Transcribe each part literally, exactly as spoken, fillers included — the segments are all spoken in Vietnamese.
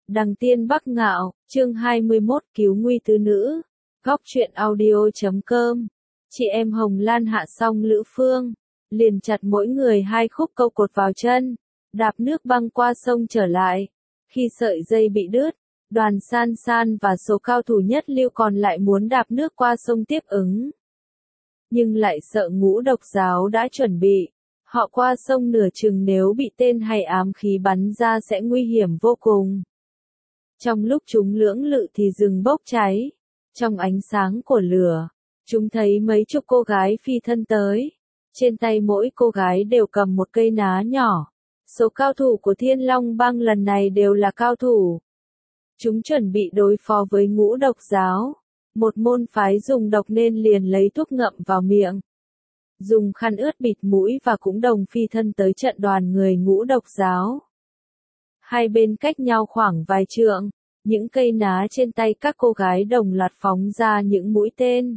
Đăng Tiên Bắc Ngạo, chương hai mươi mốt Cứu nguy tứ nữ. Góc truyện audio chấm com. Chị em Hồng Lan hạ xong Lữ Phương, liền chặt mỗi người hai khúc câu cột vào chân, đạp nước băng qua sông trở lại. Khi sợi dây bị đứt, Đoàn San San và số cao thủ nhất lưu còn lại muốn đạp nước qua sông tiếp ứng. Nhưng lại sợ Ngũ Độc Giáo đã chuẩn bị. Họ qua sông nửa chừng nếu bị tên hay ám khí bắn ra sẽ nguy hiểm vô cùng. Trong lúc chúng lưỡng lự thì rừng bốc cháy. Trong ánh sáng của lửa, chúng thấy mấy chục cô gái phi thân tới. Trên tay mỗi cô gái đều cầm một cây ná nhỏ. Số cao thủ của Thiên Long Bang lần này đều là cao thủ. Chúng chuẩn bị đối phó với Ngũ Độc Giáo. Một môn phái dùng độc nên liền lấy thuốc ngậm vào miệng. Dùng khăn ướt bịt mũi và cũng đồng phi thân tới trận đoàn người Ngũ Độc Giáo. Hai bên cách nhau khoảng vài trượng, những cây ná trên tay các cô gái đồng loạt phóng ra những mũi tên.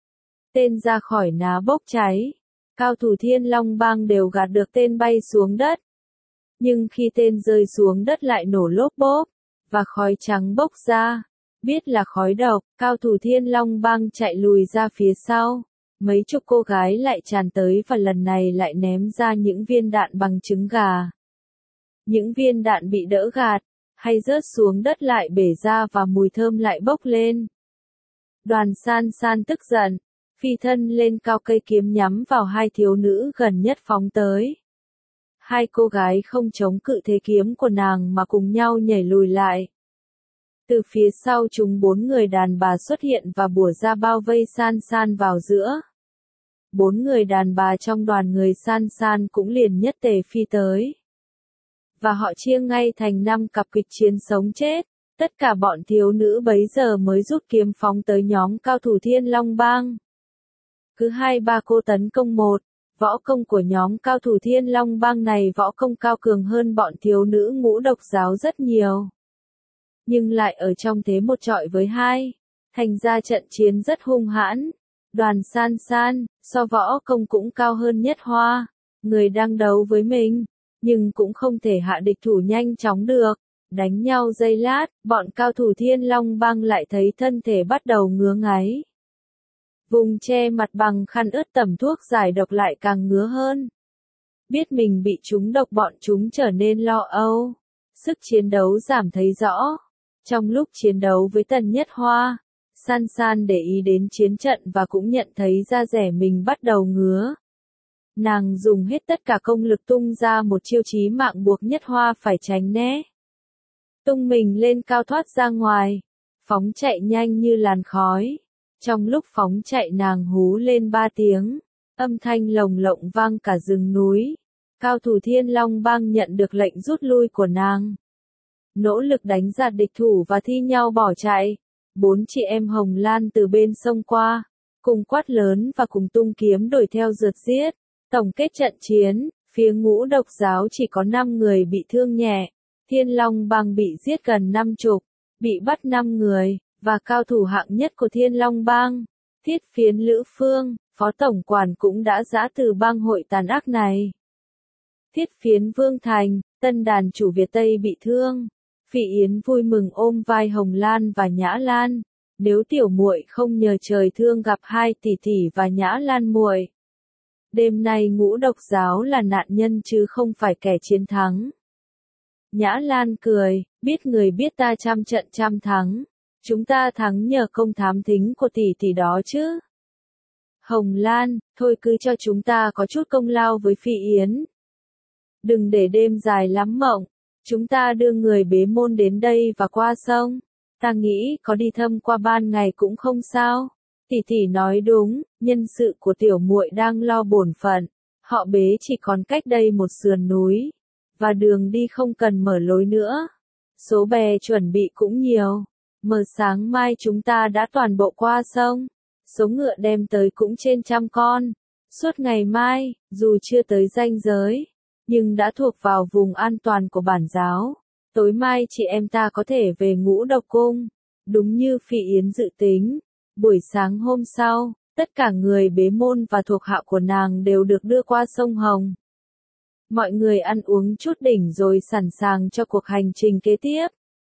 Tên ra khỏi ná bốc cháy, cao thủ Thiên Long Bang đều gạt được tên bay xuống đất. Nhưng khi tên rơi xuống đất lại nổ lốp bốp, và khói trắng bốc ra, biết là khói độc, cao thủ Thiên Long Bang chạy lùi ra phía sau. Mấy chục cô gái lại tràn tới và lần này lại ném ra những viên đạn bằng trứng gà. Những viên đạn bị đỡ gạt, hay rớt xuống đất lại bể ra và mùi thơm lại bốc lên. Đoàn San San tức giận, phi thân lên cao cây kiếm nhắm vào hai thiếu nữ gần nhất phóng tới. Hai cô gái không chống cự thế kiếm của nàng mà cùng nhau nhảy lùi lại. Từ phía sau chúng bốn người đàn bà xuất hiện và bủa ra bao vây San San vào giữa. Bốn người đàn bà trong đoàn người San San cũng liền nhất tề phi tới. Và họ chia ngay thành năm cặp kịch chiến sống chết. Tất cả bọn thiếu nữ bấy giờ mới rút kiếm phóng tới nhóm cao thủ Thiên Long Bang. Cứ hai ba cô tấn công một, võ công của nhóm cao thủ Thiên Long Bang này võ công cao cường hơn bọn thiếu nữ Ngũ Độc Giáo rất nhiều. Nhưng lại ở trong thế một trọi với hai, thành ra trận chiến rất hung hãn. Đoàn San San, so võ công cũng cao hơn Nhất Hoa, người đang đấu với mình, nhưng cũng không thể hạ địch thủ nhanh chóng được. Đánh nhau giây lát, bọn cao thủ Thiên Long Bang lại thấy thân thể bắt đầu ngứa ngáy. Vùng che mặt bằng khăn ướt tẩm thuốc giải độc lại càng ngứa hơn. Biết mình bị trúng độc bọn chúng trở nên lo âu. Sức chiến đấu giảm thấy rõ. Trong lúc chiến đấu với Tần Nhất Hoa, San San để ý đến chiến trận và cũng nhận thấy da rẻ mình bắt đầu ngứa. Nàng dùng hết tất cả công lực tung ra một chiêu chí mạng buộc Nhất Hoa phải tránh né. Tung mình lên cao thoát ra ngoài, phóng chạy nhanh như làn khói. Trong lúc phóng chạy nàng hú lên ba tiếng, âm thanh lồng lộng vang cả rừng núi. Cao thủ Thiên Long Bang nhận được lệnh rút lui của nàng. Nỗ lực đánh giạt địch thủ và thi nhau bỏ chạy. Bốn chị em Hồng Lan từ bên sông qua, cùng quát lớn và cùng tung kiếm đuổi theo rượt giết. Tổng kết trận chiến, phía Ngũ Độc Giáo chỉ có năm người bị thương nhẹ, Thiên Long Bang bị giết gần năm chục, bị bắt năm người, và cao thủ hạng nhất của Thiên Long Bang, Thiết Phiến Lữ Phương, phó tổng quản cũng đã giã từ bang hội tàn ác này. Thiết Phiến Vương Thành, tân đàn chủ Việt Tây bị thương. Phỉ Yến vui mừng ôm vai Hồng Lan và Nhã Lan, nếu tiểu muội không nhờ trời thương gặp hai tỷ tỷ và Nhã Lan muội. Đêm nay Ngũ Độc Giáo là nạn nhân chứ không phải kẻ chiến thắng. Nhã Lan cười, biết người biết ta trăm trận trăm thắng, chúng ta thắng nhờ công thám thính của tỷ tỷ đó chứ. Hồng Lan, thôi cứ cho chúng ta có chút công lao với Phỉ Yến. Đừng để đêm dài lắm mộng. Chúng ta đưa người bế môn đến đây và qua sông. Ta nghĩ có đi thăm qua ban ngày cũng không sao. Tỷ tỷ nói đúng, nhân sự của tiểu muội đang lo bổn phận. Họ bế chỉ còn cách đây một sườn núi. Và đường đi không cần mở lối nữa. Số bè chuẩn bị cũng nhiều. Mờ sáng mai chúng ta đã toàn bộ qua sông. Số ngựa đem tới cũng trên trăm con. Suốt ngày mai, dù chưa tới ranh giới, nhưng đã thuộc vào vùng an toàn của bản giáo. Tối mai chị em ta có thể về Ngũ Độc Cung. Đúng như Phỉ Yến dự tính. Buổi sáng hôm sau, tất cả người bế môn và thuộc hạ của nàng đều được đưa qua sông Hồng. Mọi người ăn uống chút đỉnh rồi sẵn sàng cho cuộc hành trình kế tiếp.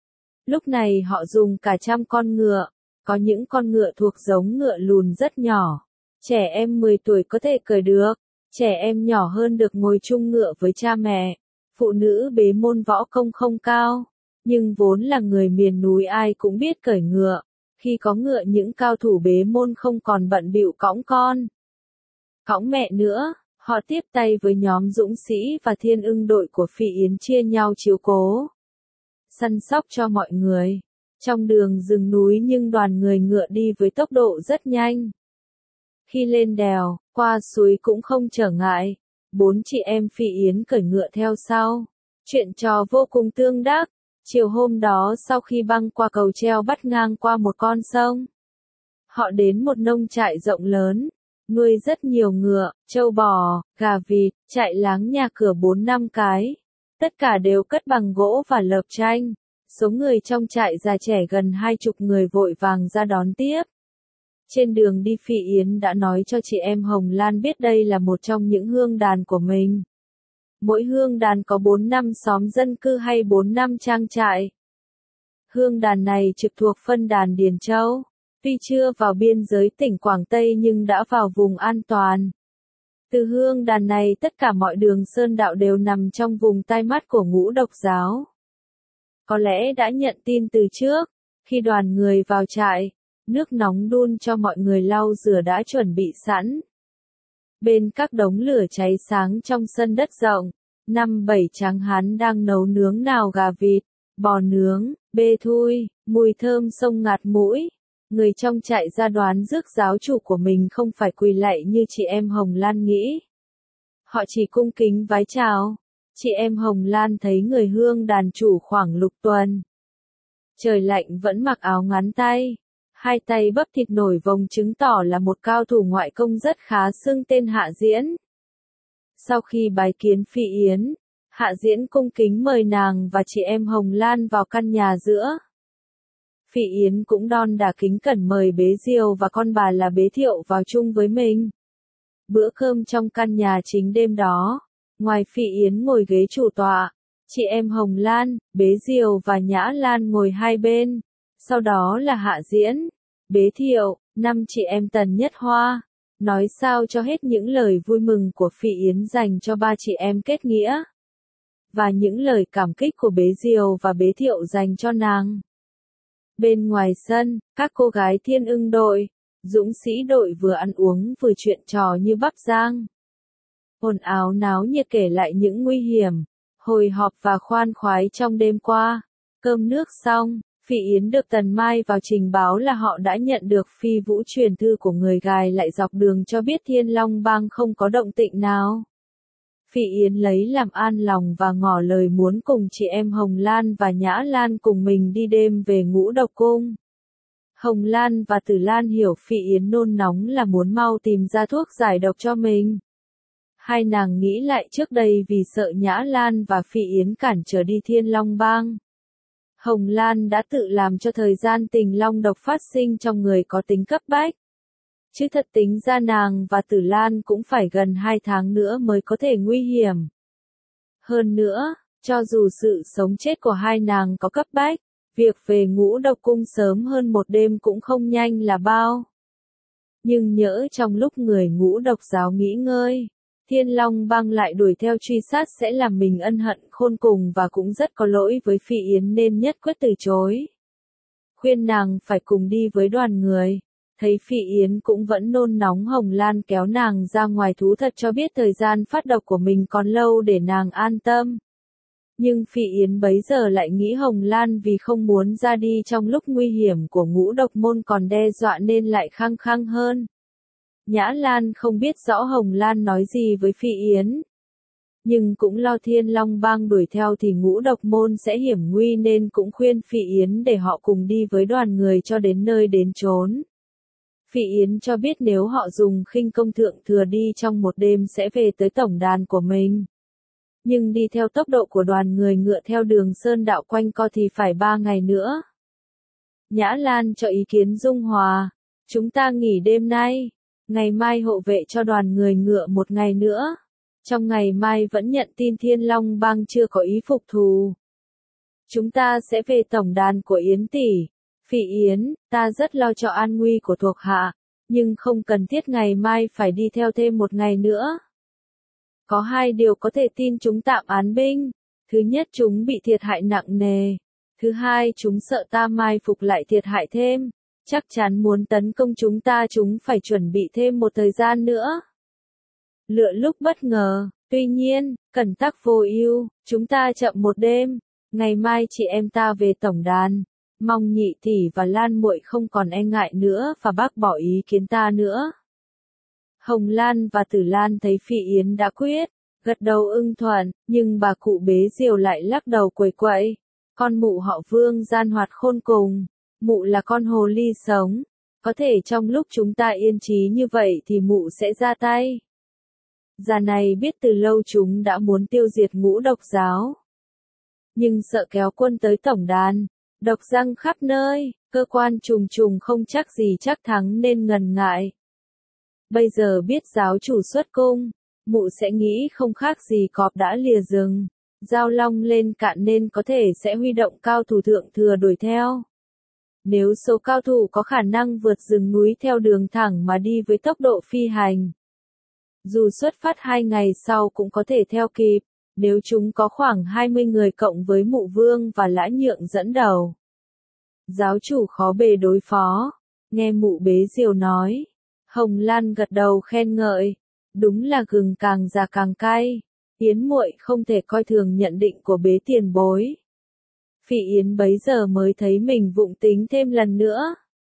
Lúc này họ dùng cả trăm con ngựa, có những con ngựa thuộc giống ngựa lùn rất nhỏ. Trẻ em mười tuổi có thể cởi được, trẻ em nhỏ hơn được ngồi chung ngựa với cha mẹ. Phụ nữ bế môn võ công không cao, nhưng vốn là người miền núi ai cũng biết cởi ngựa. Khi có ngựa những cao thủ bế môn không còn bận bịu cõng con, cõng mẹ nữa, họ tiếp tay với nhóm dũng sĩ và thiên ưng đội của Phỉ Yến chia nhau chiếu cố, săn sóc cho mọi người. Trong đường rừng núi nhưng đoàn người ngựa đi với tốc độ rất nhanh. Khi lên đèo, qua suối cũng không trở ngại. Bốn chị em Phỉ Yến cởi ngựa theo sau. Chuyện trò vô cùng tương đắc. Chiều hôm đó sau khi băng qua cầu treo bắt ngang qua một con sông, họ đến một nông trại rộng lớn, nuôi rất nhiều ngựa, trâu bò, gà vịt, trại láng nhà cửa bốn năm cái. Tất cả đều cất bằng gỗ và lợp tranh. Số người trong trại già trẻ gần hai chục người vội vàng ra đón tiếp. Trên đường đi Phỉ Yến đã nói cho chị em Hồng Lan biết đây là một trong những hương đàn của mình. Mỗi hương đàn có bốn năm xóm dân cư hay bốn năm trang trại. Hương đàn này trực thuộc phân đàn Điền Châu, tuy chưa vào biên giới tỉnh Quảng Tây nhưng đã vào vùng an toàn. Từ hương đàn này tất cả mọi đường sơn đạo đều nằm trong vùng tai mắt của Ngũ Độc giáo. Có lẽ đã nhận tin từ trước, khi đoàn người vào trại, nước nóng đun cho mọi người lau rửa đã chuẩn bị sẵn. Bên các đống lửa cháy sáng trong sân đất rộng, năm bảy tráng hán đang nấu nướng nào gà vịt, bò nướng, bê thui, mùi thơm xông ngạt mũi. Người trong trại ra đoán rước giáo chủ của mình không phải quỳ lạy như chị em Hồng Lan nghĩ. Họ chỉ cung kính vái chào. Chị em Hồng Lan thấy người hương đàn chủ khoảng lục tuần. Trời lạnh vẫn mặc áo ngắn tay. Hai tay bắp thịt nổi vòng chứng tỏ là một cao thủ ngoại công rất khá xưng tên Hạ Diễn. Sau khi bái kiến Phỉ Yến, Hạ Diễn cung kính mời nàng và chị em Hồng Lan vào căn nhà giữa. Phỉ Yến cũng đon đả kính cẩn mời Bế Diều và con bà là Bế Thiệu vào chung với mình. Bữa cơm trong căn nhà chính đêm đó, ngoài Phỉ Yến ngồi ghế chủ tọa, chị em Hồng Lan, Bế Diều và Nhã Lan ngồi hai bên. Sau đó là Hạ Diễn, Bế Thiệu, năm chị em Tần Nhất Hoa, nói sao cho hết những lời vui mừng của Phỉ Yến dành cho ba chị em kết nghĩa. Và những lời cảm kích của Bế Diều và Bế Thiệu dành cho nàng. Bên ngoài sân, các cô gái thiên ưng đội, dũng sĩ đội vừa ăn uống vừa chuyện trò như bắp rang. Ồn ào náo nhiệt kể lại những nguy hiểm, hồi họp và khoan khoái trong đêm qua. Cơm nước xong, Phỉ Yến được Tần Mai vào trình báo là họ đã nhận được phi vũ truyền thư của người gài lại dọc đường cho biết Thiên Long Bang không có động tĩnh nào. Phỉ Yến lấy làm an lòng và ngỏ lời muốn cùng chị em Hồng Lan và Nhã Lan cùng mình đi đêm về Ngũ Độc Cung. Hồng Lan và Tử Lan hiểu Phỉ Yến nôn nóng là muốn mau tìm ra thuốc giải độc cho mình. Hai nàng nghĩ lại trước đây vì sợ Nhã Lan và Phỉ Yến cản trở đi Thiên Long Bang. Hồng Lan đã tự làm cho thời gian tình long độc phát sinh trong người có tính cấp bách. Chứ thật tính ra nàng và Tử Lan cũng phải gần hai tháng nữa mới có thể nguy hiểm. Hơn nữa, cho dù sự sống chết của hai nàng có cấp bách, việc về Ngũ Độc Cung sớm hơn một đêm cũng không nhanh là bao. Nhưng nhỡ trong lúc người Ngũ Độc giáo nghỉ ngơi, Thiên Long Bang lại đuổi theo truy sát sẽ làm mình ân hận khôn cùng và cũng rất có lỗi với Phỉ Yến nên nhất quyết từ chối. Khuyên nàng phải cùng đi với đoàn người. Thấy Phỉ Yến cũng vẫn nôn nóng, Hồng Lan kéo nàng ra ngoài thú thật cho biết thời gian phát độc của mình còn lâu để nàng an tâm. Nhưng Phỉ Yến bấy giờ lại nghĩ Hồng Lan vì không muốn ra đi trong lúc nguy hiểm của Ngũ Độc môn còn đe dọa nên lại khăng khăng hơn. Nhã Lan không biết rõ Hồng Lan nói gì với Phỉ Yến. Nhưng cũng lo Thiên Long Bang đuổi theo thì Ngũ Độc môn sẽ hiểm nguy nên cũng khuyên Phỉ Yến để họ cùng đi với đoàn người cho đến nơi đến chốn. Phỉ Yến cho biết nếu họ dùng khinh công thượng thừa đi trong một đêm sẽ về tới tổng đàn của mình. Nhưng đi theo tốc độ của đoàn người ngựa theo đường sơn đạo quanh co thì phải ba ngày nữa. Nhã Lan cho ý kiến dung hòa. Chúng ta nghỉ đêm nay. Ngày mai hộ vệ cho đoàn người ngựa một ngày nữa. Trong ngày mai vẫn nhận tin Thiên Long Bang chưa có ý phục thù. chúng ta sẽ về tổng đàn của Yến tỷ. Phỉ Yến, ta rất lo cho an nguy của thuộc hạ, nhưng không cần thiết ngày mai phải đi theo thêm một ngày nữa. Có hai điều có thể tin chúng tạm án binh. Thứ nhất, chúng bị thiệt hại nặng nề. Thứ hai, chúng sợ ta mai phục lại thiệt hại thêm. Chắc chắn muốn tấn công chúng ta, chúng phải chuẩn bị thêm một thời gian nữa. Lựa lúc bất ngờ, tuy nhiên, cẩn tắc vô ưu, chúng ta chậm một đêm. Ngày mai chị em ta về tổng đàn. Mong nhị tỷ và Lan muội không còn e ngại nữa và bác bỏ ý kiến ta nữa. Hồng Lan và Tử Lan thấy Phỉ Yến đã quyết, gật đầu ưng thuận, nhưng bà cụ Bế Diều lại lắc đầu quẩy quậy. Con mụ họ Vương gian hoạt khôn cùng, mụ là con hồ ly sống, có thể trong lúc chúng ta yên trí như vậy thì mụ sẽ ra tay. Già này biết từ lâu chúng đã muốn tiêu diệt Ngũ Độc giáo. Nhưng sợ kéo quân tới tổng đàn, độc răng khắp nơi, cơ quan trùng trùng không chắc gì chắc thắng nên ngần ngại. Bây giờ biết giáo chủ xuất cung, mụ sẽ nghĩ không khác gì cọp đã lìa rừng, dao long lên cạn nên có thể sẽ huy động cao thủ thượng thừa đuổi theo. Nếu số cao thủ có khả năng vượt rừng núi theo đường thẳng mà đi với tốc độ phi hành, dù xuất phát hai ngày sau cũng có thể theo kịp, nếu chúng có khoảng hai mươi người cộng với Mụ Vương và Lã Nhượng dẫn đầu. Giáo chủ khó bề đối phó, nghe Mụ Bế Diều nói. Hồng Lan gật đầu khen ngợi, đúng là gừng càng già càng cay, Yến muội không thể coi thường nhận định của Bế tiền bối. Phỉ Yến bấy giờ mới thấy mình vụng tính thêm lần nữa.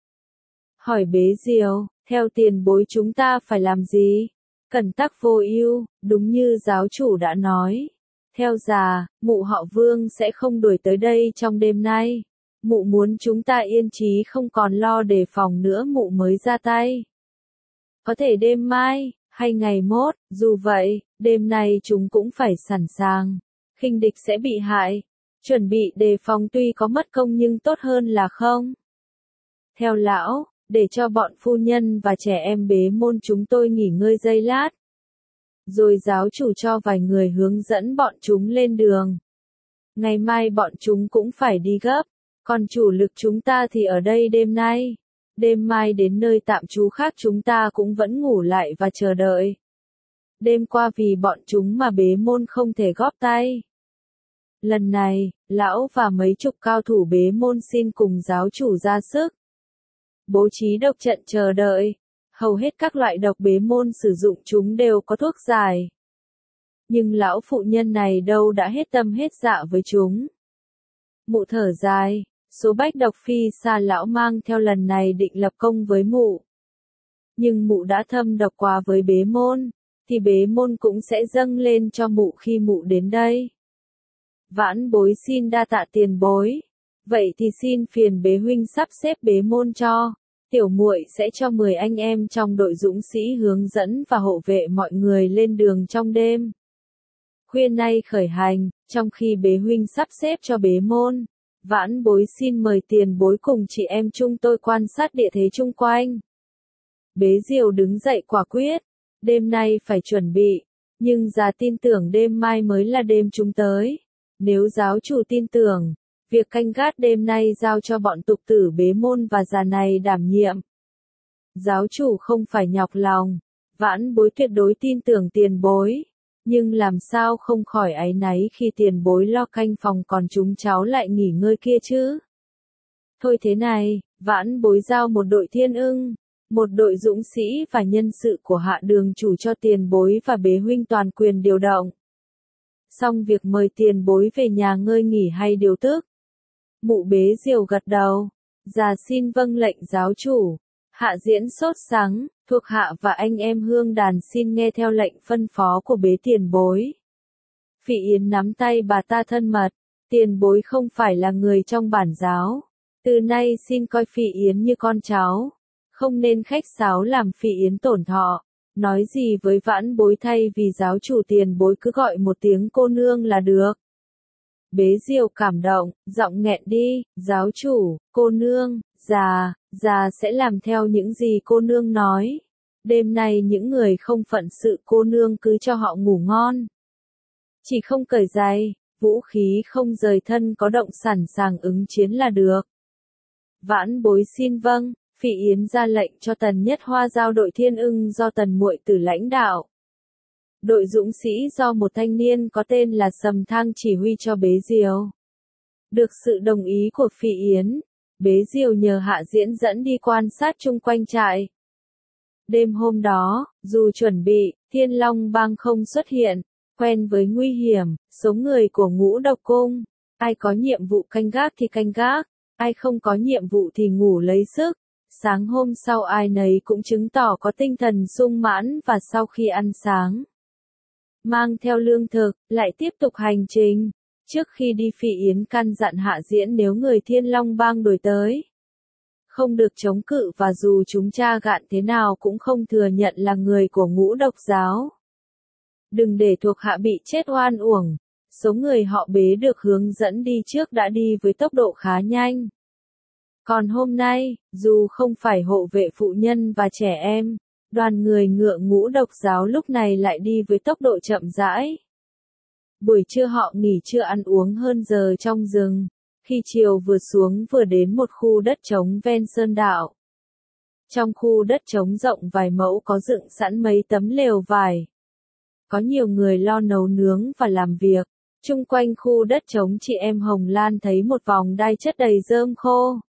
Hỏi Bế Diều, theo tiền bối chúng ta phải làm gì? Cẩn tắc vô ưu, đúng như giáo chủ đã nói. Theo già, mụ họ Vương sẽ không đuổi tới đây trong đêm nay. Mụ muốn chúng ta yên trí không còn lo đề phòng nữa mụ mới ra tay. Có thể đêm mai, hay ngày mốt, dù vậy, đêm nay chúng cũng phải sẵn sàng. Khinh địch sẽ bị hại. Chuẩn bị đề phòng tuy có mất công nhưng tốt hơn là không. Theo lão, để cho bọn phu nhân và trẻ em bế môn chúng tôi nghỉ ngơi giây lát. Rồi giáo chủ cho vài người hướng dẫn bọn chúng lên đường. Ngày mai bọn chúng cũng phải đi gấp, còn chủ lực chúng ta thì ở đây đêm nay. Đêm mai đến nơi tạm trú khác chúng ta cũng vẫn ngủ lại và chờ đợi. Đêm qua vì bọn chúng mà bế môn không thể góp tay. Lần này, lão và mấy chục cao thủ bế môn xin cùng giáo chủ ra sức. Bố trí độc trận chờ đợi. Hầu hết các loại độc bế môn sử dụng chúng đều có thuốc giải. Nhưng lão phụ nhân này đâu đã hết tâm hết dạ với chúng. Mụ thở dài, số bách độc phi xa lão mang theo lần này định lập công với mụ. Nhưng mụ đã thâm độc quá với bế môn, thì bế môn cũng sẽ dâng lên cho mụ khi mụ đến đây. Vãn bối xin đa tạ tiền bối. Vậy thì xin phiền bế huynh sắp xếp bế môn cho. Tiểu muội sẽ cho mười anh em trong đội dũng sĩ hướng dẫn và hộ vệ mọi người lên đường trong đêm. Khuya nay khởi hành, trong khi bế huynh sắp xếp cho bế môn, vãn bối xin mời tiền bối cùng chị em chúng tôi quan sát địa thế chung quanh. Bế Diều đứng dậy quả quyết, đêm nay phải chuẩn bị, nhưng già tin tưởng đêm mai mới là đêm chúng tới. Nếu giáo chủ tin tưởng, việc canh gác đêm nay giao cho bọn tục tử bế môn và già này đảm nhiệm. Giáo chủ không phải nhọc lòng, vãn bối tuyệt đối tin tưởng tiền bối, nhưng làm sao không khỏi áy náy khi tiền bối lo canh phòng còn chúng cháu lại nghỉ ngơi kia chứ. Thôi thế này, vãn bối giao một đội thiên ưng, một đội dũng sĩ và nhân sự của hạ đường chủ cho tiền bối và bế huynh toàn quyền điều động. Xong việc mời tiền bối về nhà ngơi nghỉ hay điều tức. Mụ Bế Diều gật đầu, già xin vâng lệnh giáo chủ. Hạ diễn sốt sắng, thuộc hạ và anh em hương đàn xin nghe theo lệnh phân phó của bế tiền bối. Phỉ Yến nắm tay bà ta thân mật, tiền bối không phải là người trong bản giáo. Từ nay xin coi Phỉ Yến như con cháu, không nên khách sáo làm Phỉ Yến tổn thọ. Nói gì với vãn bối thay vì giáo chủ tiền bối cứ gọi một tiếng cô nương là được. Bế Diều cảm động, giọng nghẹn đi, giáo chủ, cô nương, già, già sẽ làm theo những gì cô nương nói. Đêm nay những người không phận sự cô nương cứ cho họ ngủ ngon. Chỉ không cởi giày, vũ khí không rời thân có động sẵn sàng ứng chiến là được. Vãn bối xin vâng, Phỉ Yến ra lệnh cho Tần Nhất Hoa giao đội Thiên Ưng do Tần Muội Tử lãnh đạo. Đội dũng sĩ do một thanh niên có tên là Sầm Thang chỉ huy cho Bế Diều. Được sự đồng ý của Phỉ Yến, Bế Diều nhờ Hạ Diễn dẫn đi quan sát chung quanh trại. Đêm hôm đó, dù chuẩn bị, Thiên Long Bang không xuất hiện, quen với nguy hiểm, số người của Ngũ Độc Cung, ai có nhiệm vụ canh gác thì canh gác, ai không có nhiệm vụ thì ngủ lấy sức. Sáng hôm sau ai nấy cũng chứng tỏ có tinh thần sung mãn và sau khi ăn sáng, mang theo lương thực, lại tiếp tục hành trình. Trước khi đi Phỉ Yến căn dặn Hạ Diễn nếu người Thiên Long Bang đuổi tới, không được chống cự và dù chúng tra gạn thế nào cũng không thừa nhận là người của Ngũ Độc giáo. Đừng để thuộc hạ bị chết oan uổng. Số người họ Bế được hướng dẫn đi trước đã đi với tốc độ khá nhanh. Còn hôm nay, dù không phải hộ vệ phụ nhân và trẻ em, đoàn người ngựa Ngũ Độc giáo lúc này lại đi với tốc độ chậm rãi. Buổi trưa họ nghỉ trưa ăn uống hơn giờ trong rừng, khi chiều vừa xuống vừa đến một khu đất trống ven sơn đạo. Trong khu đất trống rộng vài mẫu có dựng sẵn mấy tấm lều vải. Có nhiều người lo nấu nướng và làm việc. Chung quanh khu đất trống chị em Hồng Lan thấy một vòng đai chất đầy rơm khô,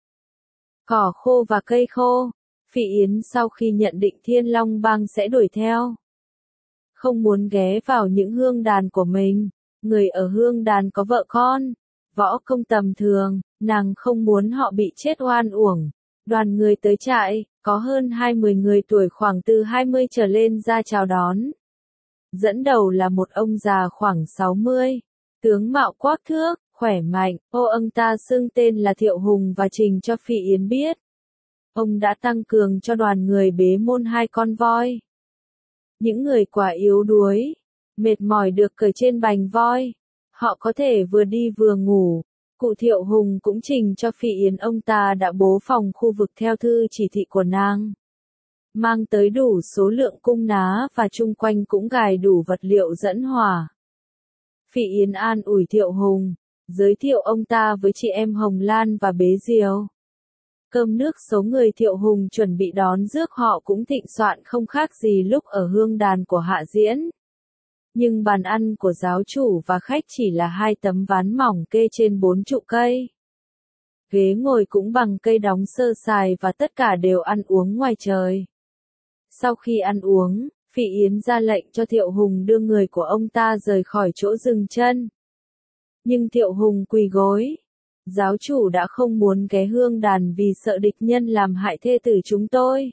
cỏ khô và cây khô. Phỉ Yến sau khi nhận định Thiên Long Bang sẽ đuổi theo, không muốn ghé vào những hương đàn của mình. Người ở hương đàn có vợ con, võ công tầm thường, nàng không muốn họ bị chết oan uổng. Đoàn người tới trại, có hơn hai mươi người tuổi khoảng từ hai mươi trở lên ra chào đón. Dẫn đầu là một ông già khoảng sáu mươi, tướng mạo quắc thước, khỏe mạnh. Ô ông ta xưng tên là Thiệu Hùng và trình cho Phỉ Yến biết. Ông đã tăng cường cho đoàn người Bế Môn hai con voi. Những người quá yếu đuối, mệt mỏi được cởi trên bành voi. Họ có thể vừa đi vừa ngủ. Cụ Thiệu Hùng cũng trình cho Phỉ Yến ông ta đã bố phòng khu vực theo thư chỉ thị của nàng. Mang tới đủ số lượng cung ná và chung quanh cũng gài đủ vật liệu dẫn hỏa. Phỉ Yến an ủi Thiệu Hùng, giới thiệu ông ta với chị em Hồng Lan và Bế Diều. Cơm nước số người Thiệu Hùng chuẩn bị đón rước họ cũng thịnh soạn không khác gì lúc ở hương đàn của Hạ Diễn. Nhưng bàn ăn của giáo chủ và khách chỉ là hai tấm ván mỏng kê trên bốn trụ cây. Ghế ngồi cũng bằng cây đóng sơ sài và tất cả đều ăn uống ngoài trời. Sau khi ăn uống, Phỉ Yến ra lệnh cho Thiệu Hùng đưa người của ông ta rời khỏi chỗ dừng chân. Nhưng Thiệu Hùng quỳ gối. Giáo chủ đã không muốn ghé hương đàn vì sợ địch nhân làm hại thê tử chúng tôi.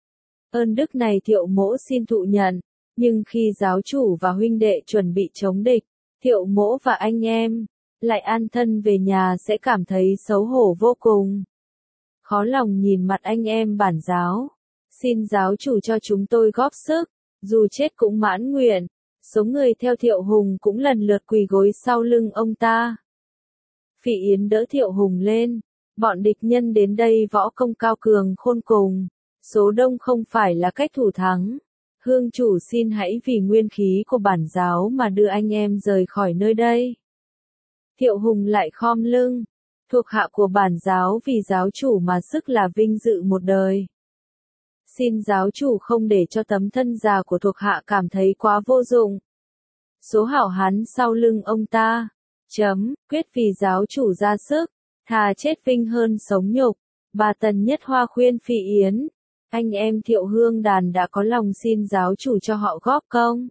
Ơn đức này Thiệu mỗ xin thụ nhận, nhưng khi giáo chủ và huynh đệ chuẩn bị chống địch, Thiệu mỗ và anh em lại an thân về nhà sẽ cảm thấy xấu hổ vô cùng. Khó lòng nhìn mặt anh em bản giáo. Xin giáo chủ cho chúng tôi góp sức, dù chết cũng mãn nguyện. Số người theo Thiệu Hùng cũng lần lượt quỳ gối sau lưng ông ta. Phỉ Yến đỡ Thiệu Hùng lên. Bọn địch nhân đến đây võ công cao cường khôn cùng. Số đông không phải là cách thủ thắng. Hương chủ xin hãy vì nguyên khí của bản giáo mà đưa anh em rời khỏi nơi đây. Thiệu Hùng lại khom lưng. Thuộc hạ của bản giáo vì giáo chủ mà sức là vinh dự một đời. Xin giáo chủ không để cho tấm thân già của thuộc hạ cảm thấy quá vô dụng. Số hảo hán sau lưng ông ta. Chấm, quyết vì giáo chủ ra sức. Thà chết vinh hơn sống nhục. Bà Tần Nhất Hoa khuyên Phỉ Yến. Anh em Thiệu hương đàn đã có lòng xin giáo chủ cho họ góp công.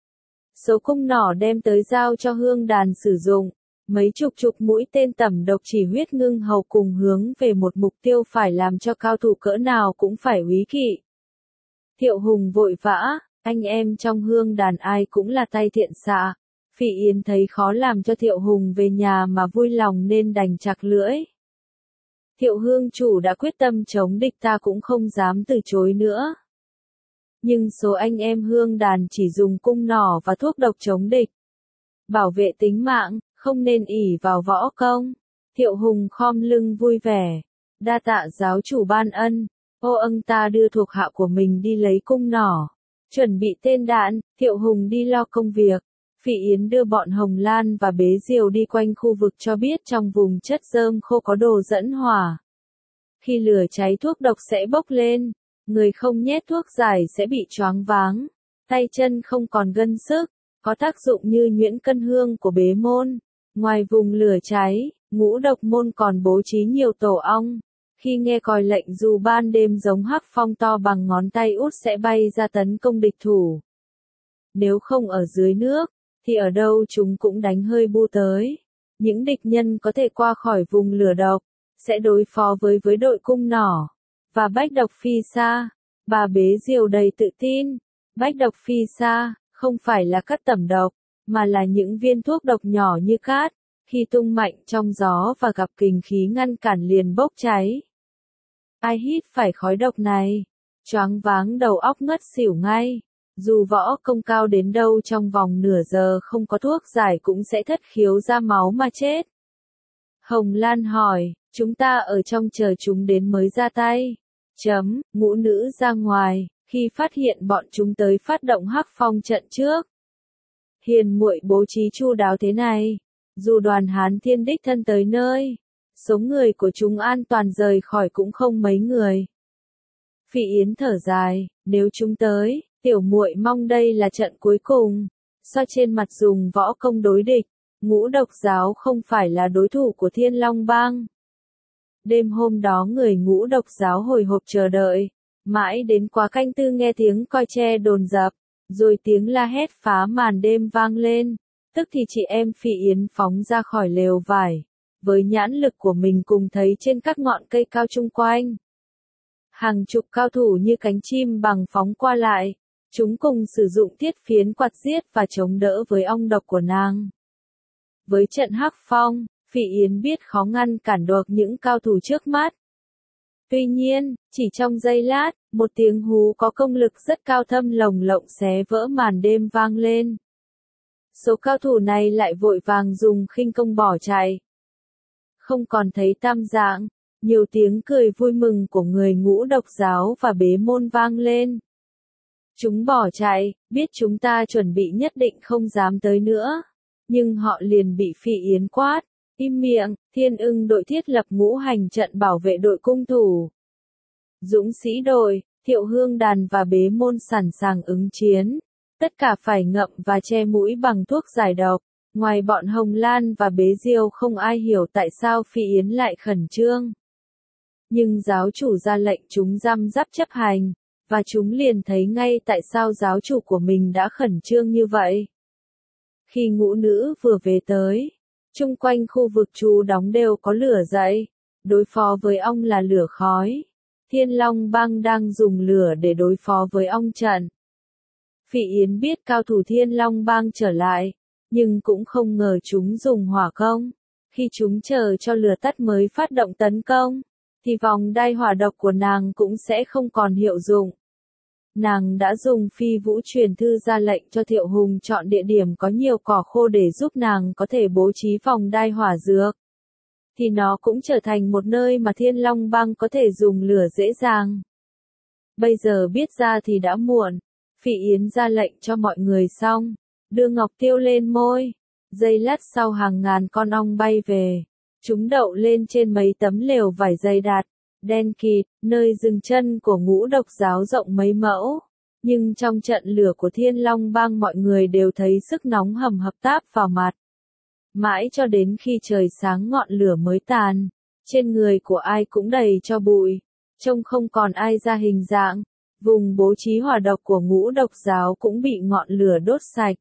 Số cung nỏ đem tới giao cho hương đàn sử dụng. Mấy chục chục mũi tên tẩm độc chỉ huyết ngưng hầu cùng hướng về một mục tiêu phải làm cho cao thủ cỡ nào cũng phải úy kỵ. Thiệu Hùng vội vã, anh em trong hương đàn ai cũng là tay thiện xạ. Phỉ Yến thấy khó làm cho Thiệu Hùng về nhà mà vui lòng nên đành chặt lưỡi. Thiệu hương chủ đã quyết tâm chống địch ta cũng không dám từ chối nữa. Nhưng số anh em hương đàn chỉ dùng cung nỏ và thuốc độc chống địch. Bảo vệ tính mạng, không nên ỷ vào võ công. Thiệu Hùng khom lưng vui vẻ. Đa tạ giáo chủ ban ân. Ô ông ta đưa thuộc hạ của mình đi lấy cung nỏ. Chuẩn bị tên đạn, Thiệu Hùng đi lo công việc. Phỉ Yến đưa bọn Hồng Lan và Bế Diều đi quanh khu vực cho biết trong vùng chất rơm khô có đồ dẫn hỏa. Khi lửa cháy thuốc độc sẽ bốc lên, người không nhét thuốc giải sẽ bị choáng váng, tay chân không còn gân sức, có tác dụng như nhuyễn cân hương của Bế Môn. Ngoài vùng lửa cháy, Ngũ Độc Môn còn bố trí nhiều tổ ong. Khi nghe còi lệnh dù ban đêm giống hắc phong to bằng ngón tay út sẽ bay ra tấn công địch thủ. Nếu không ở dưới nước, thì ở đâu chúng cũng đánh hơi bu tới. Những địch nhân có thể qua khỏi vùng lửa độc, sẽ đối phó với với đội cung nỏ, và bách độc phi xa. Bà Bế Diều đầy tự tin, bách độc phi xa, không phải là cát tẩm độc, mà là những viên thuốc độc nhỏ như cát, khi tung mạnh trong gió và gặp kình khí ngăn cản liền bốc cháy. Ai hít phải khói độc này, choáng váng đầu óc ngất xỉu ngay. Dù võ công cao đến đâu trong vòng nửa giờ không có thuốc giải cũng sẽ thất khiếu ra máu mà chết. Hồng Lan hỏi, chúng ta ở trong chờ chúng đến mới ra tay. Chấm, Ngũ Nữ ra ngoài, khi phát hiện bọn chúng tới phát động hắc phong trận trước. Hiền muội bố trí chu đáo thế này, dù đoàn Hán Thiên đích thân tới nơi, số người của chúng an toàn rời khỏi cũng không mấy người. Phỉ Yến thở dài, nếu chúng tới, tiểu muội mong đây là trận cuối cùng. So trên mặt dùng võ công đối địch, Ngũ Độc Giáo không phải là đối thủ của Thiên Long Bang. Đêm hôm đó người Ngũ Độc Giáo hồi hộp chờ đợi, mãi đến quá canh tư nghe tiếng coi tre đồn dập, rồi tiếng la hét phá màn đêm vang lên, tức thì chị em Phỉ Yến phóng ra khỏi lều vải, với nhãn lực của mình cùng thấy trên các ngọn cây cao chung quanh. Hàng chục cao thủ như cánh chim bằng phóng qua lại, chúng cùng sử dụng thiết phiến quạt giết và chống đỡ với ong độc của nàng. Với trận hắc phong, Phỉ Yến biết khó ngăn cản được những cao thủ trước mắt. Tuy nhiên, chỉ trong giây lát, một tiếng hú có công lực rất cao thâm lồng lộng xé vỡ màn đêm vang lên. Số cao thủ này lại vội vàng dùng khinh công bỏ chạy. Không còn thấy tam dạng, nhiều tiếng cười vui mừng của người Ngũ Độc Giáo và Bế Môn vang lên. Chúng bỏ chạy, biết chúng ta chuẩn bị nhất định không dám tới nữa. Nhưng họ liền bị Phỉ Yến quát, im miệng, Thiên Ưng đội thiết lập ngũ hành trận bảo vệ đội cung thủ. Dũng sĩ đội, Thiệu Hương Đàn và Bế Môn sẵn sàng ứng chiến. Tất cả phải ngậm và che mũi bằng thuốc giải độc. Ngoài bọn Hồng Lan và Bế Diêu không ai hiểu tại sao Phỉ Yến lại khẩn trương. Nhưng giáo chủ ra lệnh chúng răm rắp chấp hành, và chúng liền thấy ngay tại sao giáo chủ của mình đã khẩn trương như vậy. Khi Ngũ Nữ vừa về tới, chung quanh khu vực trú đóng đều có lửa dậy, đối phó với ong là lửa khói. Thiên Long Bang đang dùng lửa để đối phó với ong trận. Phỉ Yến biết cao thủ Thiên Long Bang trở lại, nhưng cũng không ngờ chúng dùng hỏa công. Khi chúng chờ cho lửa tắt mới phát động tấn công, thì vòng đai hỏa độc của nàng cũng sẽ không còn hiệu dụng. Nàng đã dùng phi vũ truyền thư ra lệnh cho Thiệu Hùng chọn địa điểm có nhiều cỏ khô để giúp nàng có thể bố trí vòng đai hỏa dược. Thì nó cũng trở thành một nơi mà Thiên Long Bang có thể dùng lửa dễ dàng. Bây giờ biết ra thì đã muộn. Phỉ Yến ra lệnh cho mọi người xong, đưa ngọc tiêu lên môi. Giây lát sau hàng ngàn con ong bay về. Chúng đậu lên trên mấy tấm lều vải dày đặc, đen kịt, nơi dừng chân của Ngũ Độc Giáo rộng mấy mẫu. Nhưng trong trận lửa của Thiên Long Bang mọi người đều thấy sức nóng hầm hập táp vào mặt. Mãi cho đến khi trời sáng ngọn lửa mới tàn, trên người của ai cũng đầy cho bụi, trông không còn ai ra hình dạng. Vùng bố trí hỏa độc của Ngũ Độc Giáo cũng bị ngọn lửa đốt sạch.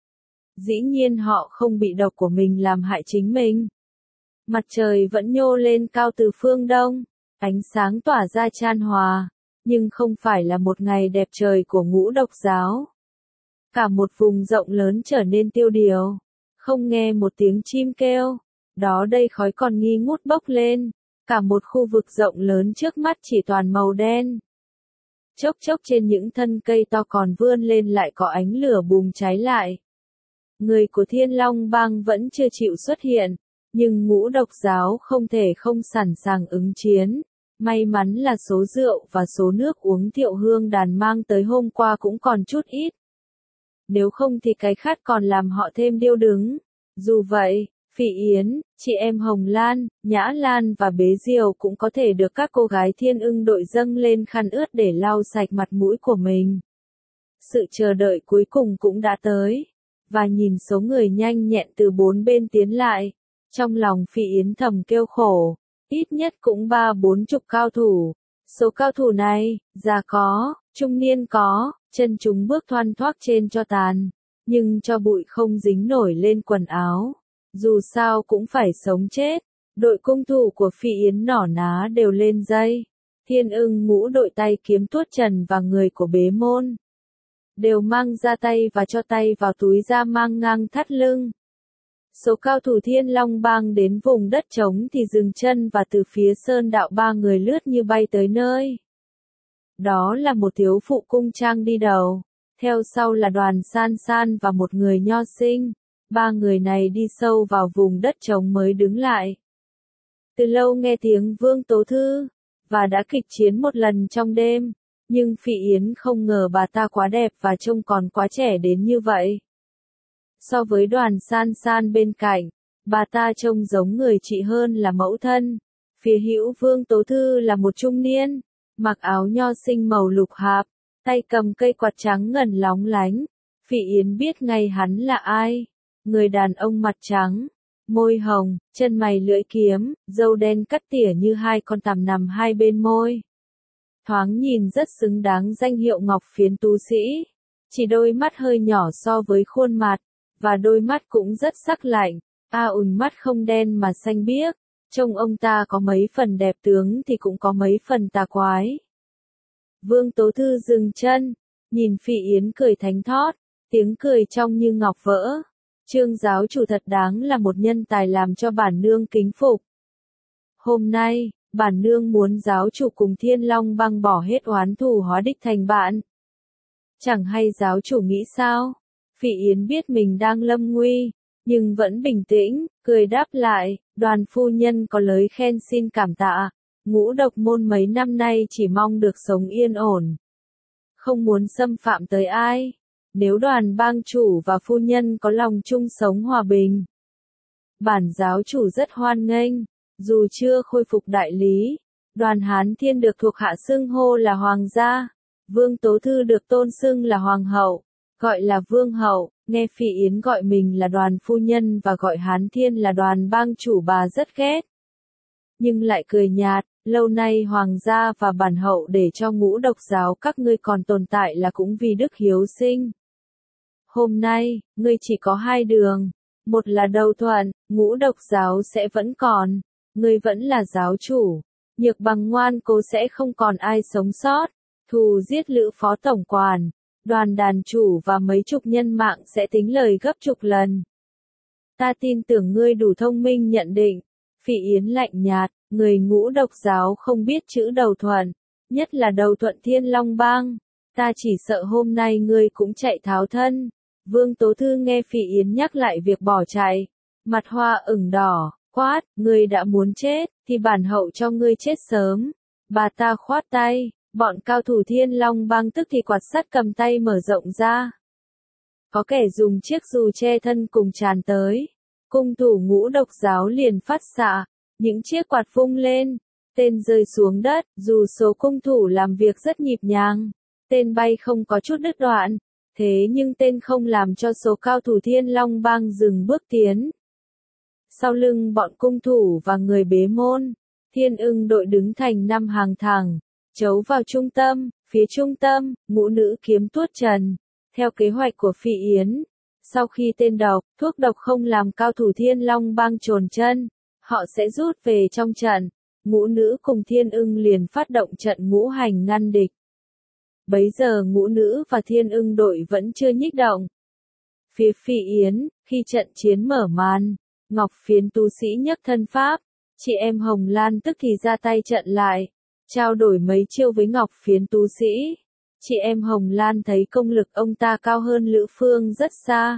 Dĩ nhiên họ không bị độc của mình làm hại chính mình. Mặt trời vẫn nhô lên cao từ phương đông, ánh sáng tỏa ra chan hòa, nhưng không phải là một ngày đẹp trời của Ngũ Độc Giáo. Cả một vùng rộng lớn trở nên tiêu điều, không nghe một tiếng chim kêu, đó đây khói còn nghi ngút bốc lên, cả một khu vực rộng lớn trước mắt chỉ toàn màu đen. Chốc chốc trên những thân cây to còn vươn lên lại có ánh lửa bùng cháy lại. Người của Thiên Long Bang vẫn chưa chịu xuất hiện, nhưng Ngũ Độc Giáo không thể không sẵn sàng ứng chiến. May mắn là số rượu và số nước uống Thiệu Hương Đàn mang tới hôm qua cũng còn chút ít. nếu không thì cái khát còn làm họ thêm điêu đứng. Dù vậy, Phỉ Yến, chị em Hồng Lan, Nhã Lan và Bế Diều cũng có thể được các cô gái Thiên Ưng đội dâng lên khăn ướt để lau sạch mặt mũi của mình. Sự chờ đợi cuối cùng cũng đã tới, và nhìn số người nhanh nhẹn từ bốn bên tiến lại, trong lòng Phỉ Yến thầm kêu khổ, ít nhất cũng ba bốn chục cao thủ. Số cao thủ này, già có, trung niên có, chân chúng bước thoăn thoắt trên tro tàn, nhưng cho bụi không dính nổi lên quần áo. Dù sao cũng phải sống chết, đội cung thủ của Phỉ Yến nỏ ná đều lên dây. Thiên Ưng ngũ đội tay kiếm tuốt trần và người của Bế Môn đều mang ra tay và cho tay vào túi ra mang ngang thắt lưng. Số cao thủ Thiên Long Bang đến vùng đất trống thì dừng chân và từ phía sơn đạo ba người lướt như bay tới nơi. Đó là một thiếu phụ cung trang đi đầu, theo sau là Đoàn San San và một người nho sinh. Ba người này đi sâu vào vùng đất trống mới đứng lại. Từ lâu nghe tiếng Vương Tố Thư, và đã kịch chiến một lần trong đêm, nhưng Phỉ Yến không ngờ bà ta quá đẹp và trông còn quá trẻ đến như vậy. So với Đoàn San San bên cạnh, bà ta trông giống người chị hơn là mẫu thân. Phía hữu Vương Tố Thư là một trung niên, mặc áo nho sinh màu lục hạp, tay cầm cây quạt trắng ngần lóng lánh. Phỉ Yến biết ngay hắn là ai. Người đàn ông mặt trắng, môi hồng, chân mày lưỡi kiếm, râu đen cắt tỉa như hai con tằm nằm hai bên môi. Thoáng nhìn rất xứng đáng danh hiệu Ngọc Phiến tú sĩ. Chỉ đôi mắt hơi nhỏ so với khuôn mặt, và đôi mắt cũng rất sắc lạnh, a ùn mắt không đen mà xanh biếc. Trông ông ta có mấy phần đẹp tướng thì cũng có mấy phần tà quái. Vương Tố Thư dừng chân, nhìn Phỉ Yến cười thánh thót, tiếng cười trong như ngọc vỡ. Trương giáo chủ thật đáng là một nhân tài làm cho bản nương kính phục. Hôm nay, bản nương muốn giáo chủ cùng Thiên Long Bang bỏ hết oán thù hóa địch thành bạn. Chẳng hay giáo chủ nghĩ sao? Phỉ Yến biết mình đang lâm nguy, nhưng vẫn bình tĩnh, cười đáp lại, Đoàn phu nhân có lời khen xin cảm tạ. Ngũ độc môn mấy năm nay chỉ mong được sống yên ổn, không muốn xâm phạm tới ai. Nếu Đoàn bang chủ và phu nhân có lòng chung sống hòa bình, bản giáo chủ rất hoan nghênh. Dù chưa khôi phục đại lý, Đoàn Hán Thiên được thuộc hạ xưng hô là hoàng gia. Vương Tố Thư được tôn xưng là hoàng hậu, gọi là vương hậu. Nghe Phỉ Yến gọi mình là Đoàn phu nhân và gọi Hán Thiên là Đoàn bang chủ bà rất ghét, nhưng lại cười nhạt. Lâu nay hoàng gia và bản hậu để cho ngũ độc giáo các ngươi còn tồn tại là cũng vì đức hiếu sinh. Hôm nay, ngươi chỉ có hai đường, một là đầu thuận, ngũ độc giáo sẽ vẫn còn, ngươi vẫn là giáo chủ, Nhược Bằng ngoan cố sẽ không còn ai sống sót, thù giết Lữ phó tổng quản, Đoàn đàn chủ và mấy chục nhân mạng sẽ tính lời gấp chục lần. Ta tin tưởng ngươi đủ thông minh nhận định. Phỉ Yến lạnh nhạt, người ngũ độc giáo không biết chữ đầu thuận, nhất là đầu thuận Thiên Long Bang. Ta chỉ sợ hôm nay ngươi cũng chạy tháo thân. Vương Tố Thư nghe Phỉ Yến nhắc lại việc bỏ chạy, mặt hoa ửng đỏ, quát, ngươi đã muốn chết, thì bản hậu cho ngươi chết sớm. Bà ta khoát tay, bọn cao thủ Thiên Long Bang tức thì quạt sắt cầm tay mở rộng ra. Có kẻ dùng chiếc dù che thân cùng tràn tới. Cung thủ ngũ độc giáo liền phát xạ, những chiếc quạt vung lên, tên rơi xuống đất. Dù số cung thủ làm việc rất nhịp nhàng, tên bay không có chút đứt đoạn, thế nhưng tên không làm cho số cao thủ Thiên Long Bang dừng bước tiến. Sau lưng bọn cung thủ và người Bế Môn, Thiên Ưng đội đứng thành năm hàng thẳng, chấu vào trung tâm. Phía trung tâm, ngũ nữ kiếm tuốt trần, theo kế hoạch của Phỉ Yến. Sau khi tên độc, thuốc độc không làm cao thủ Thiên Long Bang chồn chân, họ sẽ rút về trong trận. Ngũ nữ cùng Thiên Ưng liền phát động trận ngũ hành ngăn địch. Bấy giờ ngũ nữ và Thiên Ưng đội vẫn chưa nhích động. Phía Phỉ Yến, khi trận chiến mở màn, Ngọc Phiến tú sĩ nhấc thân pháp, chị em Hồng Lan tức thì ra tay trận lại, trao đổi mấy chiêu với Ngọc Phiến tú sĩ. Chị em Hồng Lan thấy công lực ông ta cao hơn Lữ Phương rất xa.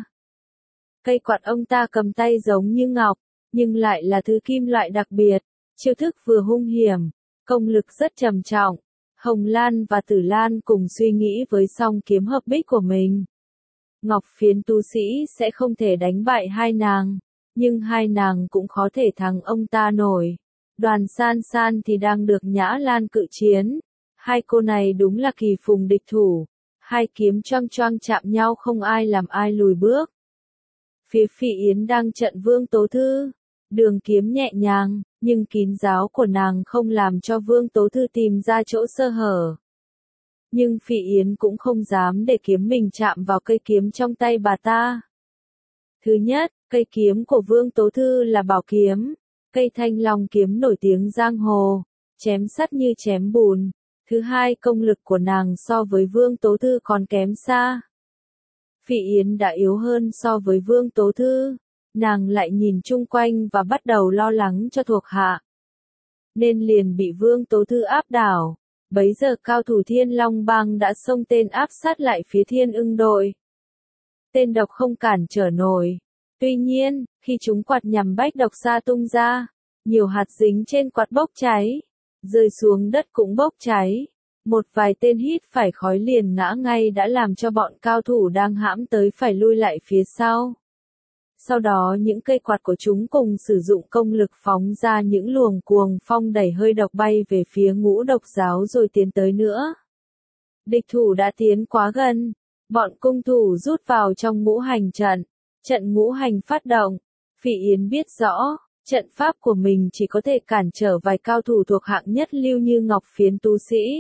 Cây quạt ông ta cầm tay giống như ngọc, nhưng lại là thứ kim loại đặc biệt, chiêu thức vừa hung hiểm, công lực rất trầm trọng. Hồng Lan và Tử Lan cùng suy nghĩ với song kiếm hợp bích của mình. Ngọc Phiến tu sĩ sẽ không thể đánh bại hai nàng, nhưng hai nàng cũng khó thể thắng ông ta nổi. Đoàn San San thì đang được Nhã Lan cự chiến. Hai cô này đúng là kỳ phùng địch thủ. Hai kiếm choang choang chạm nhau không ai làm ai lùi bước. Phía Phỉ Yến đang trận Vương Tố Thư. Đường kiếm nhẹ nhàng, nhưng kín giáo của nàng không làm cho Vương Tố Thư tìm ra chỗ sơ hở. Nhưng Phỉ Yến cũng không dám để kiếm mình chạm vào cây kiếm trong tay bà ta. Thứ nhất, cây kiếm của Vương Tố Thư là bảo kiếm, cây Thanh Long kiếm nổi tiếng giang hồ, chém sắt như chém bùn. Thứ hai, công lực của nàng so với Vương Tố Thư còn kém xa. Phỉ Yến đã yếu hơn so với Vương Tố Thư, nàng lại nhìn chung quanh và bắt đầu lo lắng cho thuộc hạ. Nên liền bị Vương Tố Thư áp đảo. Bấy giờ cao thủ Thiên Long Bang đã xông tên áp sát lại phía Thiên Ưng đội. Tên độc không cản trở nổi. Tuy nhiên, khi chúng quạt nhằm Bách Độc Xa tung ra, nhiều hạt dính trên quạt bốc cháy, rơi xuống đất cũng bốc cháy. Một vài tên hít phải khói liền ngã ngay đã làm cho bọn cao thủ đang hãm tới phải lui lại phía sau. Sau đó những cây quạt của chúng cùng sử dụng công lực phóng ra những luồng cuồng phong đẩy hơi độc bay về phía Ngũ Độc giáo rồi tiến tới nữa. Địch thủ đã tiến quá gần, bọn cung thủ rút vào trong ngũ hành trận. Trận ngũ hành phát động, Phỉ Yến biết rõ, trận pháp của mình chỉ có thể cản trở vài cao thủ thuộc hạng nhất lưu như Ngọc Phiến tu sĩ,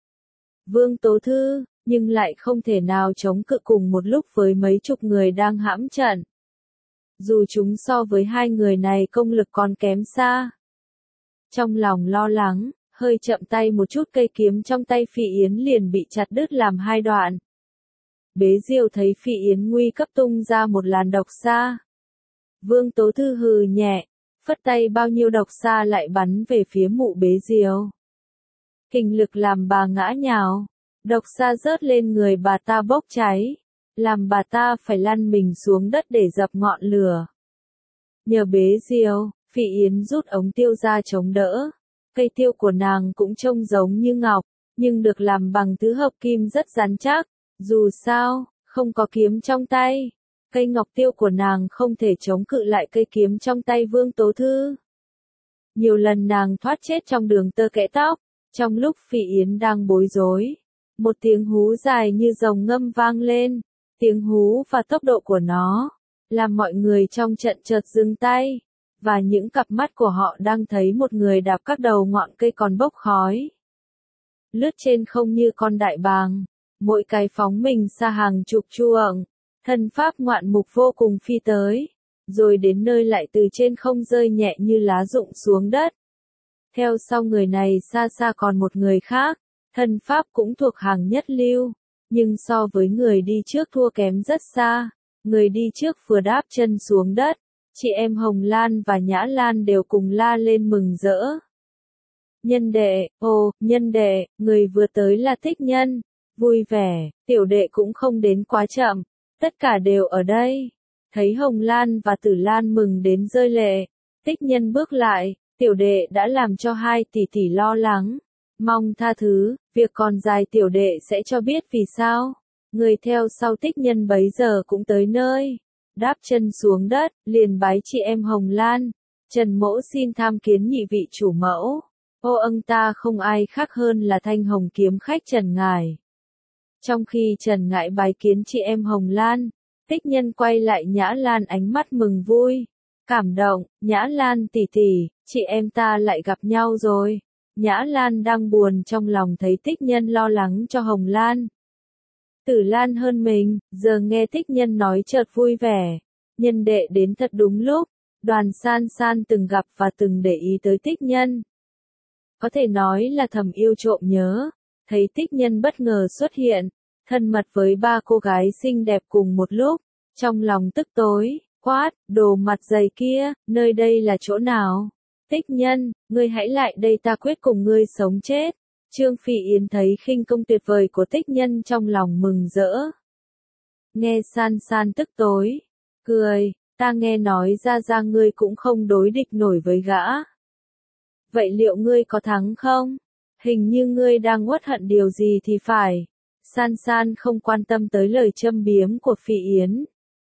Vương Tố Thư, nhưng lại không thể nào chống cự cùng một lúc với mấy chục người đang hãm trận. Dù chúng so với hai người này công lực còn kém xa. Trong lòng lo lắng, hơi chậm tay một chút cây kiếm trong tay Phỉ Yến liền bị chặt đứt làm hai đoạn. Bế Diêu thấy Phỉ Yến nguy cấp tung ra một làn độc xa. Vương Tố Thư hừ nhẹ, phất tay bao nhiêu độc xa lại bắn về phía mụ Bế Diêu. Kình lực làm bà ngã nhào, độc xa rớt lên người bà ta bốc cháy, làm bà ta phải lăn mình xuống đất để dập ngọn lửa. Nhờ Bế Diêu, Phỉ Yến rút ống tiêu ra chống đỡ. Cây tiêu của nàng cũng trông giống như ngọc, nhưng được làm bằng thứ hợp kim rất rắn chắc. Dù sao, không có kiếm trong tay, cây ngọc tiêu của nàng không thể chống cự lại cây kiếm trong tay Vương Tố Thư. Nhiều lần nàng thoát chết trong đường tơ kẽ tóc, trong lúc Phỉ Yến đang bối rối. Một tiếng hú dài như rồng ngâm vang lên, tiếng hú và tốc độ của nó, làm mọi người trong trận chợt dừng tay, và những cặp mắt của họ đang thấy một người đạp các đầu ngọn cây còn bốc khói. Lướt trên không như con đại bàng. Mỗi cái phóng mình xa hàng chục chuộng, thân pháp ngoạn mục vô cùng phi tới, rồi đến nơi lại từ trên không rơi nhẹ như lá rụng xuống đất. Theo sau người này xa xa còn một người khác, thân pháp cũng thuộc hàng nhất lưu, nhưng so với người đi trước thua kém rất xa. Người đi trước vừa đáp chân xuống đất, chị em Hồng Lan và Nhã Lan đều cùng la lên mừng rỡ. Nhân đệ, ồ, nhân đệ, người vừa tới là Thích Nhân. Vui vẻ, tiểu đệ cũng không đến quá chậm, tất cả đều ở đây. Thấy Hồng Lan và Tử Lan mừng đến rơi lệ, Tích Nhân bước lại, tiểu đệ đã làm cho hai tỷ tỷ lo lắng. Mong tha thứ, việc còn dài tiểu đệ sẽ cho biết vì sao. Người theo sau Tích Nhân bấy giờ cũng tới nơi. Đáp chân xuống đất, liền bái chị em Hồng Lan. Trần Mỗ xin tham kiến nhị vị chủ mẫu. Ô âng ta không ai khác hơn là Thanh Hồng kiếm khách Trần Ngải. Trong khi Trần Ngải bái kiến chị em Hồng Lan, Tích Nhân quay lại Nhã Lan ánh mắt mừng vui, cảm động. Nhã Lan tỷ tỷ, chị em ta lại gặp nhau rồi. Nhã Lan đang buồn trong lòng thấy Tích Nhân lo lắng cho Hồng Lan. Tử Lan hơn mình, giờ nghe Tích Nhân nói chợt vui vẻ. Nhân đệ đến thật đúng lúc, Đoàn San San từng gặp và từng để ý tới Tích Nhân. Có thể nói là thầm yêu trộm nhớ. Thấy Tích Nhân bất ngờ xuất hiện, thân mật với ba cô gái xinh đẹp cùng một lúc, trong lòng tức tối, quát, đồ mặt dày kia, nơi đây là chỗ nào? Tích Nhân, ngươi hãy lại đây ta quyết cùng ngươi sống chết. Trương Phỉ Yến thấy khinh công tuyệt vời của Tích Nhân trong lòng mừng rỡ. Nghe San San tức tối, cười, ta nghe nói ra ra ngươi cũng không đối địch nổi với gã. Vậy liệu ngươi có thắng không? Hình như ngươi đang uất hận điều gì thì phải. San San không quan tâm tới lời châm biếm của Phỉ Yến.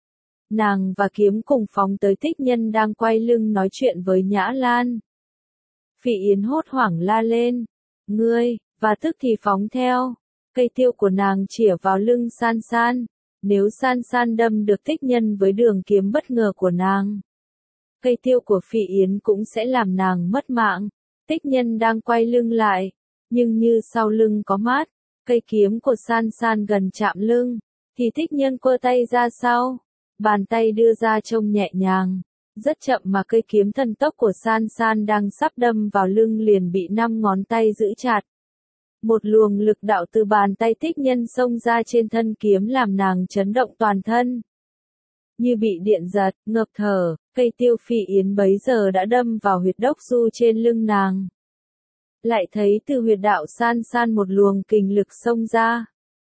Nàng và kiếm cùng phóng tới Thích Nhân đang quay lưng nói chuyện với Nhã Lan. Phỉ Yến hốt hoảng la lên, ngươi, và tức thì phóng theo. Cây tiêu của nàng chĩa vào lưng San San. Nếu San San đâm được Thích Nhân với đường kiếm bất ngờ của nàng, cây tiêu của Phỉ Yến cũng sẽ làm nàng mất mạng. Thích Nhân đang quay lưng lại, nhưng như sau lưng có mát, cây kiếm của San San gần chạm lưng, thì Thích Nhân quơ tay ra sau, bàn tay đưa ra trông nhẹ nhàng, rất chậm mà cây kiếm thần tốc của San San đang sắp đâm vào lưng liền bị năm ngón tay giữ chặt. Một luồng lực đạo từ bàn tay Thích Nhân xông ra trên thân kiếm làm nàng chấn động toàn thân. Như bị điện giật, ngập thở, cây tiêu Phỉ Yến bấy giờ đã đâm vào huyệt đốc du trên lưng nàng. Lại thấy từ huyệt đạo San San một luồng kình lực xông ra.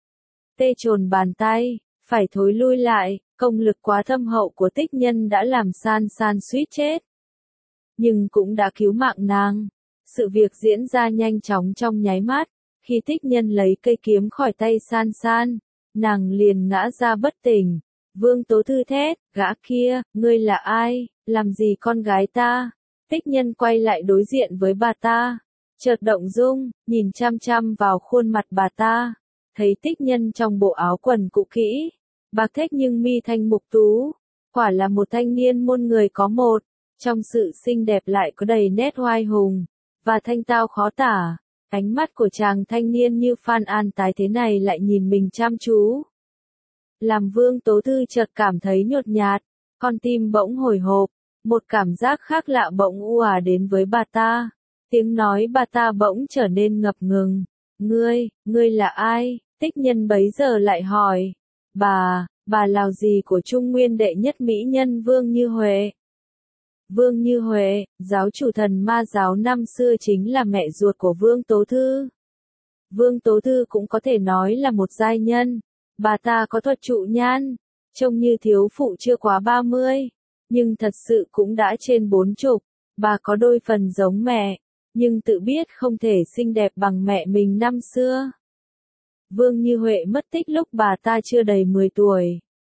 Tê trồn bàn tay, phải thối lui lại, công lực quá thâm hậu của Thích Nhân đã làm San San suýt chết. Nhưng cũng đã cứu mạng nàng. Sự việc diễn ra nhanh chóng trong nháy mắt. Khi Thích Nhân lấy cây kiếm khỏi tay San San, nàng liền ngã ra bất tỉnh. Vương Tố Thư thét, gã kia, ngươi là ai, làm gì con gái ta? Thích Nhân quay lại đối diện với bà ta, chợt động dung, nhìn chăm chăm vào khuôn mặt bà ta, thấy Thích Nhân trong bộ áo quần cũ kỹ, bạc thách nhưng mi thanh mục tú, quả là một thanh niên muôn người có một, trong sự xinh đẹp lại có đầy nét oai hùng, và thanh tao khó tả. Ánh mắt của chàng thanh niên như Phan An Tái thế này lại nhìn mình chăm chú. Làm Vương Tố Thư chợt cảm thấy nhột nhạt, con tim bỗng hồi hộp, một cảm giác khác lạ bỗng u ả đến với bà ta. Tiếng nói bà ta bỗng trở nên ngập ngừng. Ngươi, ngươi là ai? Thích Nhân bấy giờ lại hỏi. Bà, bà là gì của Trung Nguyên đệ nhất mỹ nhân Vương Như Huệ? Vương Như Huệ, giáo chủ thần ma giáo năm xưa chính là mẹ ruột của Vương Tố Thư. Vương Tố Thư cũng có thể nói là một giai nhân. Bà ta có thuật trụ nhan, trông như thiếu phụ chưa quá ba mươi, nhưng thật sự cũng đã trên bốn chục. Bà có đôi phần giống mẹ, nhưng tự biết không thể xinh đẹp bằng mẹ mình năm xưa. Vương Như Huệ mất tích lúc bà ta chưa đầy mười tuổi.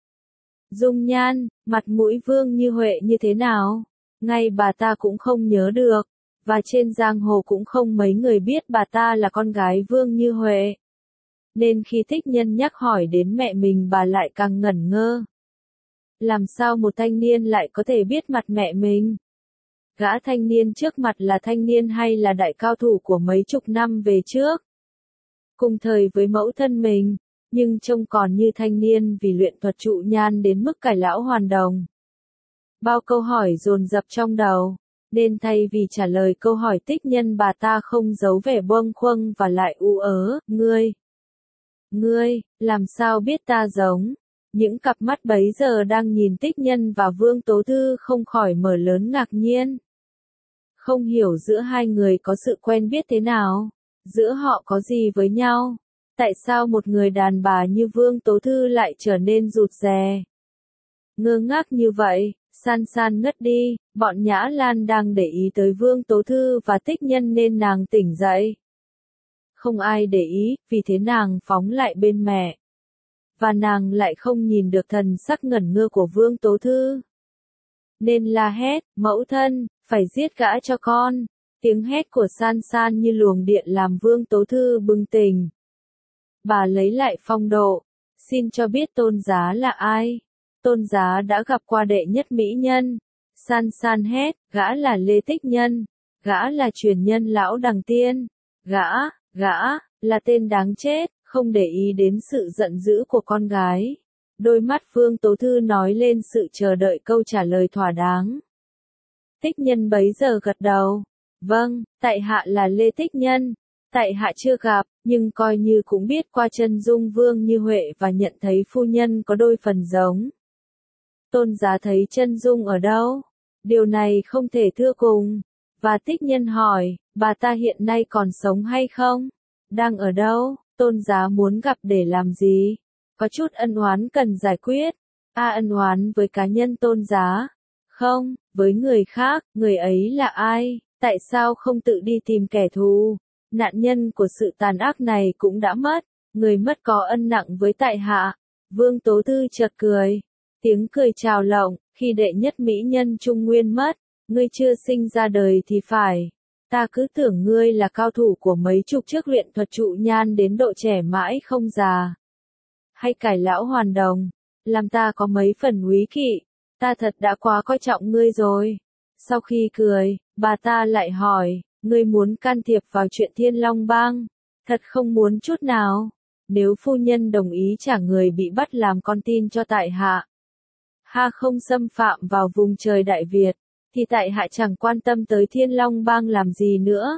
Dung nhan, mặt mũi Vương Như Huệ như thế nào? Ngay bà ta cũng không nhớ được, và trên giang hồ cũng không mấy người biết bà ta là con gái Vương Như Huệ. Nên khi Thích Nhân nhắc hỏi đến mẹ mình bà lại càng ngẩn ngơ. Làm sao một thanh niên lại có thể biết mặt mẹ mình? Gã thanh niên trước mặt là thanh niên hay là đại cao thủ của mấy chục năm về trước? Cùng thời với mẫu thân mình, nhưng trông còn như thanh niên vì luyện thuật trụ nhan đến mức cải lão hoàn đồng. Bao câu hỏi dồn dập trong đầu, nên thay vì trả lời câu hỏi Thích Nhân bà ta không giấu vẻ bâng khuâng và lại u ớ, ngươi. Ngươi, làm sao biết ta giống? Những cặp mắt bấy giờ đang nhìn Thích Nhân và Vương Tố Thư không khỏi mở lớn ngạc nhiên. Không hiểu giữa hai người có sự quen biết thế nào, giữa họ có gì với nhau, tại sao một người đàn bà như Vương Tố Thư lại trở nên rụt rè. Ngơ ngác như vậy, San San ngất đi, bọn Nhã Lan đang để ý tới Vương Tố Thư và Thích Nhân nên nàng tỉnh dậy. Không ai để ý, vì thế nàng phóng lại bên mẹ. Và nàng lại không nhìn được thần sắc ngẩn ngơ của Vương Tố Thư. Nên la hét, mẫu thân, phải giết gã cho con. Tiếng hét của San San như luồng điện làm Vương Tố Thư bừng tỉnh. Bà lấy lại phong độ, xin cho biết Tôn Giá là ai. Tôn Giá đã gặp qua đệ nhất mỹ nhân. San San hét, gã là Lê Thích Nhân. Gã là truyền nhân lão đằng tiên. Gã, gã, là tên đáng chết, không để ý đến sự giận dữ của con gái. Đôi mắt Vương Tố Thư nói lên sự chờ đợi câu trả lời thỏa đáng. Thích Nhân bấy giờ gật đầu. Vâng, tại hạ là Lê Thích Nhân. Tại hạ chưa gặp, nhưng coi như cũng biết qua chân dung Vương Như Huệ và nhận thấy phu nhân có đôi phần giống. Tôn Giá thấy chân dung ở đâu? Điều này không thể thưa cùng. Và Thích Nhân hỏi, bà ta hiện nay còn sống hay không? Đang ở đâu? Tôn Giá muốn gặp để làm gì? Có chút ân oán cần giải quyết. A ân oán với cá nhân Tôn Giá? Không, với người khác, người ấy là ai? Tại sao không tự đi tìm kẻ thù? Nạn nhân của sự tàn ác này cũng đã mất. người mất có ân nặng với tại hạ. Vương Tố Tư chợt cười, tiếng cười trào lộng, khi đệ nhất mỹ nhân Trung Nguyên mất, ngươi chưa sinh ra đời thì phải. Ta cứ tưởng ngươi là cao thủ của mấy chục chiếc luyện thuật trụ nhan đến độ trẻ mãi không già. Hay cải lão hoàn đồng, làm ta có mấy phần úy kỵ, ta thật đã quá coi trọng ngươi rồi. Sau khi cười, bà ta lại hỏi, ngươi muốn can thiệp vào chuyện Thiên Long Bang? Thật không muốn chút nào. Nếu phu nhân đồng ý trả người bị bắt làm con tin cho tại hạ, ha không xâm phạm vào vùng trời Đại Việt, thì tại hạ chẳng quan tâm tới Thiên Long Bang làm gì nữa.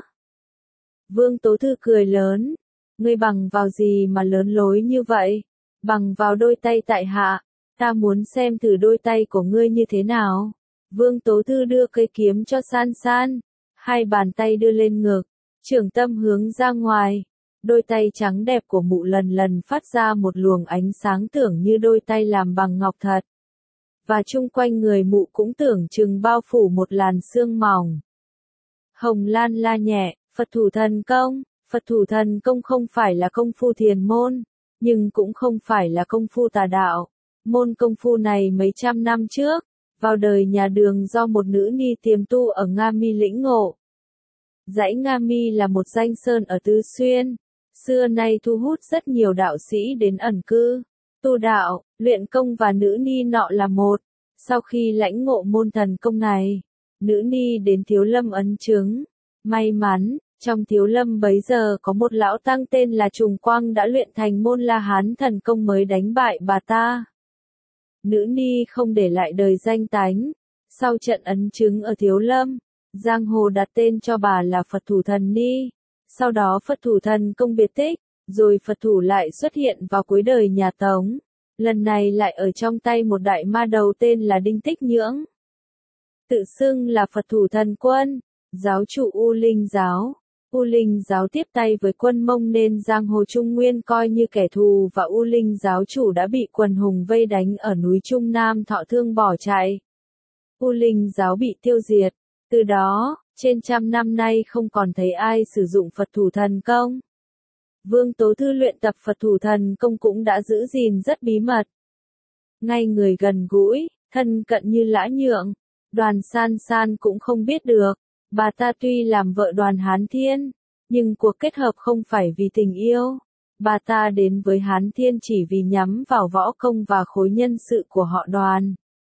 Vương Tố Thư cười lớn, ngươi bằng vào gì mà lớn lối như vậy? Bằng vào đôi tay tại hạ, ta muốn xem thử đôi tay của ngươi như thế nào. Vương Tố Thư đưa cây kiếm cho San San, hai bàn tay đưa lên ngực, trưởng tâm hướng ra ngoài. Đôi tay trắng đẹp của mụ lần lần phát ra một luồng ánh sáng tưởng như đôi tay làm bằng ngọc thật. Và chung quanh người mụ cũng tưởng chừng bao phủ một làn sương mỏng. Hồng Lan la nhẹ, Phật thủ thần công. Phật thủ thần công không phải là công phu thiền môn, nhưng cũng không phải là công phu tà đạo. Môn công phu này mấy trăm năm trước, vào đời nhà Đường do một nữ ni tiềm tu ở Nga Mi lĩnh ngộ. Dãy Nga Mi là một danh sơn ở Tứ Xuyên, xưa nay thu hút rất nhiều đạo sĩ đến ẩn cư, tu đạo, luyện công và nữ ni nọ là một. Sau khi lãnh ngộ môn thần công này, nữ ni đến Thiếu Lâm ấn chứng. May mắn, trong Thiếu Lâm bấy giờ có một lão tăng tên là Trùng Quang đã luyện thành môn La Hán thần công mới đánh bại bà ta. Nữ ni không để lại đời danh tánh. Sau trận ấn chứng ở Thiếu Lâm, giang hồ đặt tên cho bà là Phật thủ thần ni. Sau đó Phật thủ thần công biệt tích, rồi Phật thủ lại xuất hiện vào cuối đời nhà Tống. Lần này lại ở trong tay một đại ma đầu tên là Đinh Tích Nhưỡng. Tự xưng là Phật thủ thần quân, giáo chủ U Linh giáo. U Linh giáo tiếp tay với quân Mông nên giang hồ Trung Nguyên coi như kẻ thù và U Linh giáo chủ đã bị quần hùng vây đánh ở núi Trung Nam Thọ Thương bỏ chạy. U Linh giáo bị tiêu diệt. Từ đó, trên trăm năm nay không còn thấy ai sử dụng Phật thủ thần công. Vương Tố Thư luyện tập Phật thủ thần công cũng đã giữ gìn rất bí mật. Ngay người gần gũi, thân cận như Lã Nhượng, Đoàn San San cũng không biết được. Bà ta tuy làm vợ Đoàn Hán Thiên, nhưng cuộc kết hợp không phải vì tình yêu. Bà ta đến với Hán Thiên chỉ vì nhắm vào võ công và khối nhân sự của họ Đoàn.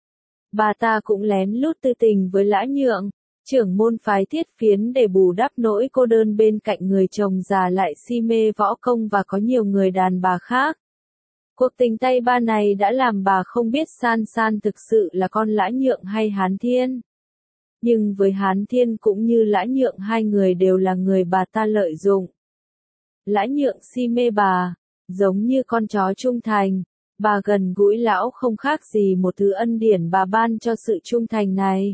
Bà ta cũng lén lút tư tình với Lã Nhượng, trưởng môn phái Thiết Phiến để bù đắp nỗi cô đơn bên cạnh người chồng già lại si mê võ công và có nhiều người đàn bà khác. Cuộc tình tay ba này đã làm bà không biết San San thực sự là con Lã Nhượng hay Hán Thiên. Nhưng với Hán Thiên cũng như Lã Nhượng hai người đều là người bà ta lợi dụng. Lã Nhượng si mê bà, giống như con chó trung thành, bà gần gũi lão không khác gì một thứ ân điển bà ban cho sự trung thành này.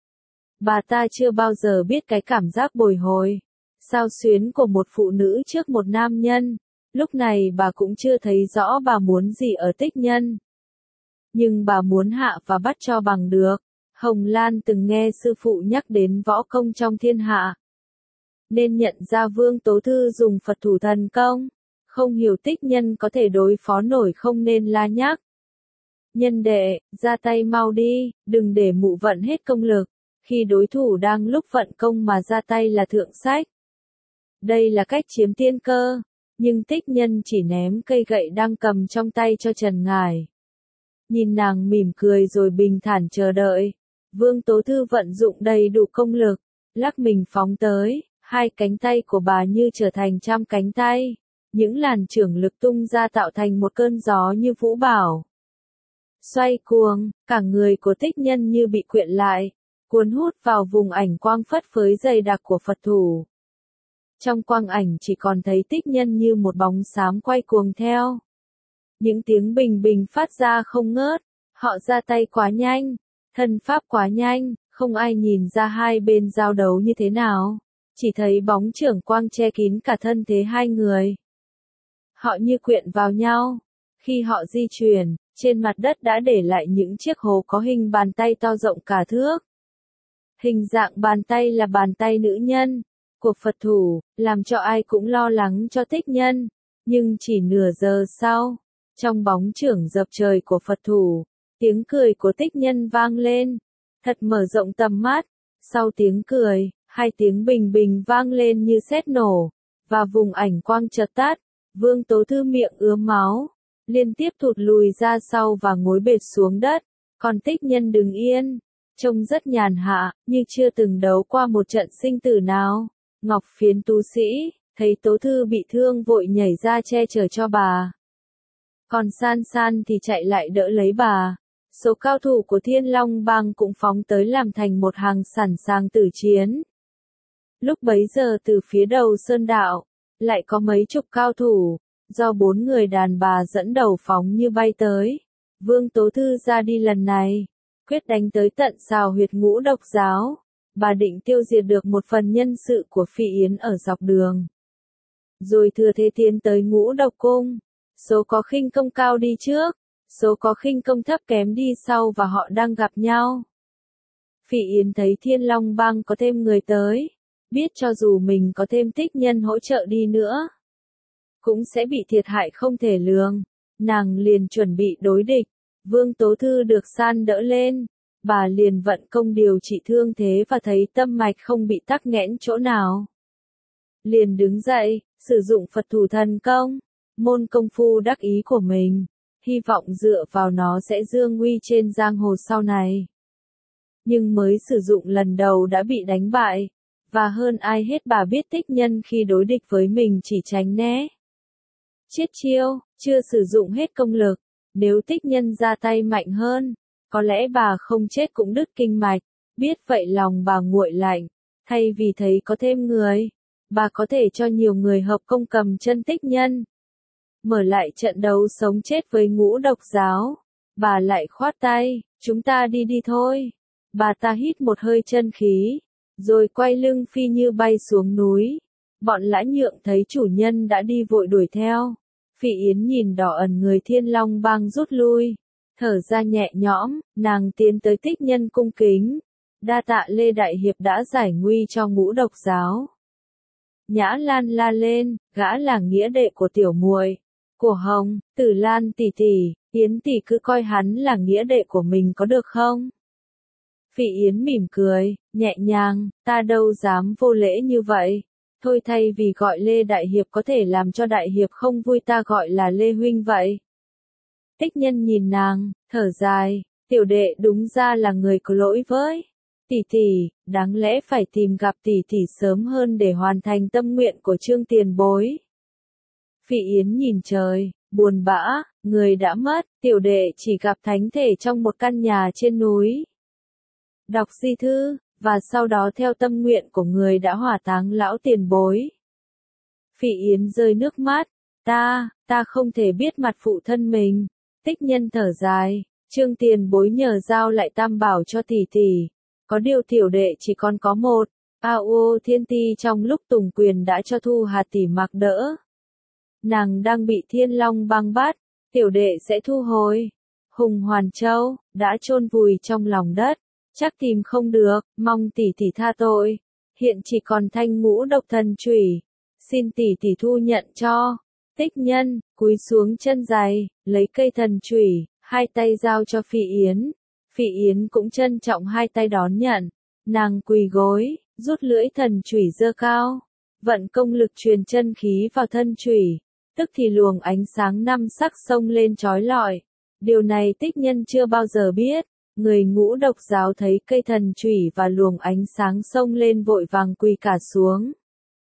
Bà ta chưa bao giờ biết cái cảm giác bồi hồi, xao xuyến của một phụ nữ trước một nam nhân. Lúc này bà cũng chưa thấy rõ bà muốn gì ở Tích Nhân. Nhưng bà muốn hạ và bắt cho bằng được. Hồng Lan từng nghe sư phụ nhắc đến võ công trong thiên hạ, nên nhận ra Vương Tố Thư dùng Phật thủ thần công. Không hiểu Tích Nhân có thể đối phó nổi không nên la nhắc. Nhân đệ, ra tay mau đi, đừng để mụ vận hết công lực. Khi đối thủ đang lúc vận công mà ra tay là thượng sách. Đây là cách chiếm tiên cơ. Nhưng Tích Nhân chỉ ném cây gậy đang cầm trong tay cho Trần Ngải. Nhìn nàng mỉm cười rồi bình thản chờ đợi. Vương Tố Thư vận dụng đầy đủ công lực, lắc mình phóng tới, hai cánh tay của bà như trở thành trăm cánh tay. Những làn chưởng lực tung ra tạo thành một cơn gió như vũ bảo. Xoay cuồng, cả người của Tích Nhân như bị quyện lại, cuốn hút vào vùng ảnh quang phất phới dày đặc của Phật thủ. Trong quang ảnh chỉ còn thấy Tích Nhân như một bóng xám quay cuồng theo. Những tiếng bình bình phát ra không ngớt, họ ra tay quá nhanh, thân pháp quá nhanh, không ai nhìn ra hai bên giao đấu như thế nào, chỉ thấy bóng chưởng quang che kín cả thân thế hai người. Họ như quyện vào nhau, khi họ di chuyển, trên mặt đất đã để lại những chiếc hố có hình bàn tay to rộng cả thước. Hình dạng bàn tay là bàn tay nữ nhân của Phật thủ, làm cho ai cũng lo lắng cho Tích Nhân. Nhưng chỉ nửa giờ sau, trong bóng chưởng dập trời của Phật thủ, tiếng cười của Tích Nhân vang lên, thật mở rộng tầm mắt. Sau tiếng cười, hai tiếng bình bình vang lên như sét nổ, và vùng ảnh quang chợt tắt. Vương Tố Thư miệng ứa máu, liên tiếp thụt lùi ra sau và ngồi bệt xuống đất. Còn Tích Nhân đứng yên, trông rất nhàn hạ, như chưa từng đấu qua một trận sinh tử nào. Ngọc Phiến tu sĩ, thấy Tố Thư bị thương vội nhảy ra che chở cho bà. Còn San San thì chạy lại đỡ lấy bà. Số cao thủ của Thiên Long Bang cũng phóng tới làm thành một hàng sẵn sàng tử chiến. Lúc bấy giờ từ phía đầu sơn đạo, lại có mấy chục cao thủ, do bốn người đàn bà dẫn đầu phóng như bay tới. Vương Tố Thư ra đi lần này, quyết đánh tới tận xào huyệt Ngũ Độc giáo. Bà định tiêu diệt được một phần nhân sự của Phi Yến ở dọc đường. Rồi thừa thế tiến tới Ngũ Độc cung. Số có khinh công cao đi trước, số có khinh công thấp kém đi sau và họ đang gặp nhau. Phỉ Yến thấy Thiên Long Bang có thêm người tới, biết cho dù mình có thêm Tích Nhân hỗ trợ đi nữa, cũng sẽ bị thiệt hại không thể lường. Nàng liền chuẩn bị đối địch. Vương Tố Thư được san đỡ lên, bà liền vận công điều trị thương thế và thấy tâm mạch không bị tắc nghẽn chỗ nào. Liền đứng dậy, sử dụng Phật thủ thần công, môn công phu đắc ý của mình, hy vọng dựa vào nó sẽ dương uy trên giang hồ sau này. Nhưng mới sử dụng lần đầu đã bị đánh bại, và hơn ai hết bà biết Tích Nhân khi đối địch với mình chỉ tránh né. Chiết chiêu, chưa sử dụng hết công lực, nếu Tích Nhân ra tay mạnh hơn, có lẽ bà không chết cũng đứt kinh mạch. Biết vậy lòng bà nguội lạnh, thay vì thấy có thêm người, bà có thể cho nhiều người hợp công cầm chân Tích Nhân. Mở lại trận đấu sống chết với Ngũ Độc giáo, bà lại khoát tay, chúng ta đi đi thôi. Bà ta hít một hơi chân khí, rồi quay lưng phi như bay xuống núi. Bọn Lã Nhượng thấy chủ nhân đã đi vội đuổi theo. Phỉ Yến nhìn đỏ ẩn người Thiên Long Bang rút lui, thở ra nhẹ nhõm, nàng tiến tới Tích Nhân cung kính. Đa tạ Lê Đại Hiệp đã giải nguy cho Ngũ Độc giáo. Nhã Lan la lên, gã là nghĩa đệ của tiểu muội, của Hồng, Tử Lan tỷ tỷ, Yến tỷ cứ coi hắn là nghĩa đệ của mình có được không? Phỉ Yến mỉm cười, nhẹ nhàng, ta đâu dám vô lễ như vậy. Thôi thay vì gọi Lê Đại Hiệp có thể làm cho Đại Hiệp không vui ta gọi là Lê Huynh vậy. Tích Nhân nhìn nàng, thở dài, tiểu đệ đúng ra là người có lỗi với. Tỷ tỷ, đáng lẽ phải tìm gặp tỷ tỷ sớm hơn để hoàn thành tâm nguyện của Trương tiền bối. Phỉ Yến nhìn trời, buồn bã, người đã mất, tiểu đệ chỉ gặp thánh thể trong một căn nhà trên núi. Đọc di thư, và sau đó theo tâm nguyện của người đã hỏa táng lão tiền bối. Phỉ Yến rơi nước mắt, ta, ta không thể biết mặt phụ thân mình. Tích Nhân thở dài, Trương tiền bối nhờ giao lại tam bảo cho tỷ tỷ. Có điều tiểu đệ chỉ còn có một, A O Thiên Ti trong lúc tùng quyền đã cho Thu Hà tỷ mặc đỡ. Nàng đang bị Thiên Long Bang bắt, tiểu đệ sẽ thu hồi. Hùng Hoàn Châu, đã chôn vùi trong lòng đất, chắc tìm không được, mong tỷ tỷ tha tội. Hiện chỉ còn thanh Ngũ Độc thần chủy, xin tỷ tỷ thu nhận cho. Tích Nhân, cúi xuống chân giày, lấy cây thần chủy, hai tay giao cho Phỉ Yến. Phỉ Yến cũng trân trọng hai tay đón nhận. Nàng quỳ gối, rút lưỡi thần chủy giơ cao, vận công lực truyền chân khí vào thân chủy, tức thì luồng ánh sáng năm sắc xông lên chói lọi. Điều này Tích Nhân chưa bao giờ biết. Người Ngũ Độc giáo thấy cây thần chủy và luồng ánh sáng xông lên vội vàng quỳ cả xuống.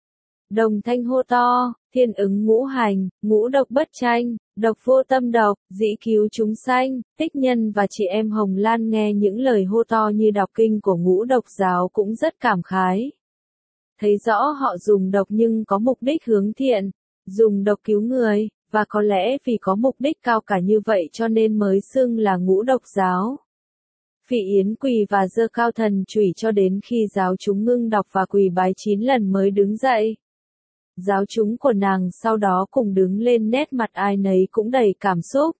Đồng thanh hô to, thiên ứng ngũ hành, ngũ độc bất tranh, độc vô tâm độc, dĩ cứu chúng sanh. Tích Nhân và chị em Hồng Lan nghe những lời hô to như đọc kinh của Ngũ Độc giáo cũng rất cảm khái. Thấy rõ họ dùng độc nhưng có mục đích hướng thiện, dùng độc cứu người, và có lẽ vì có mục đích cao cả như vậy cho nên mới xưng là Ngũ Độc giáo. Phỉ Yến quỳ và giơ cao thần chủy cho đến khi giáo chúng ngưng đọc và quỳ bái chín lần mới đứng dậy. Giáo chúng của nàng sau đó cùng đứng lên, nét mặt ai nấy cũng đầy cảm xúc.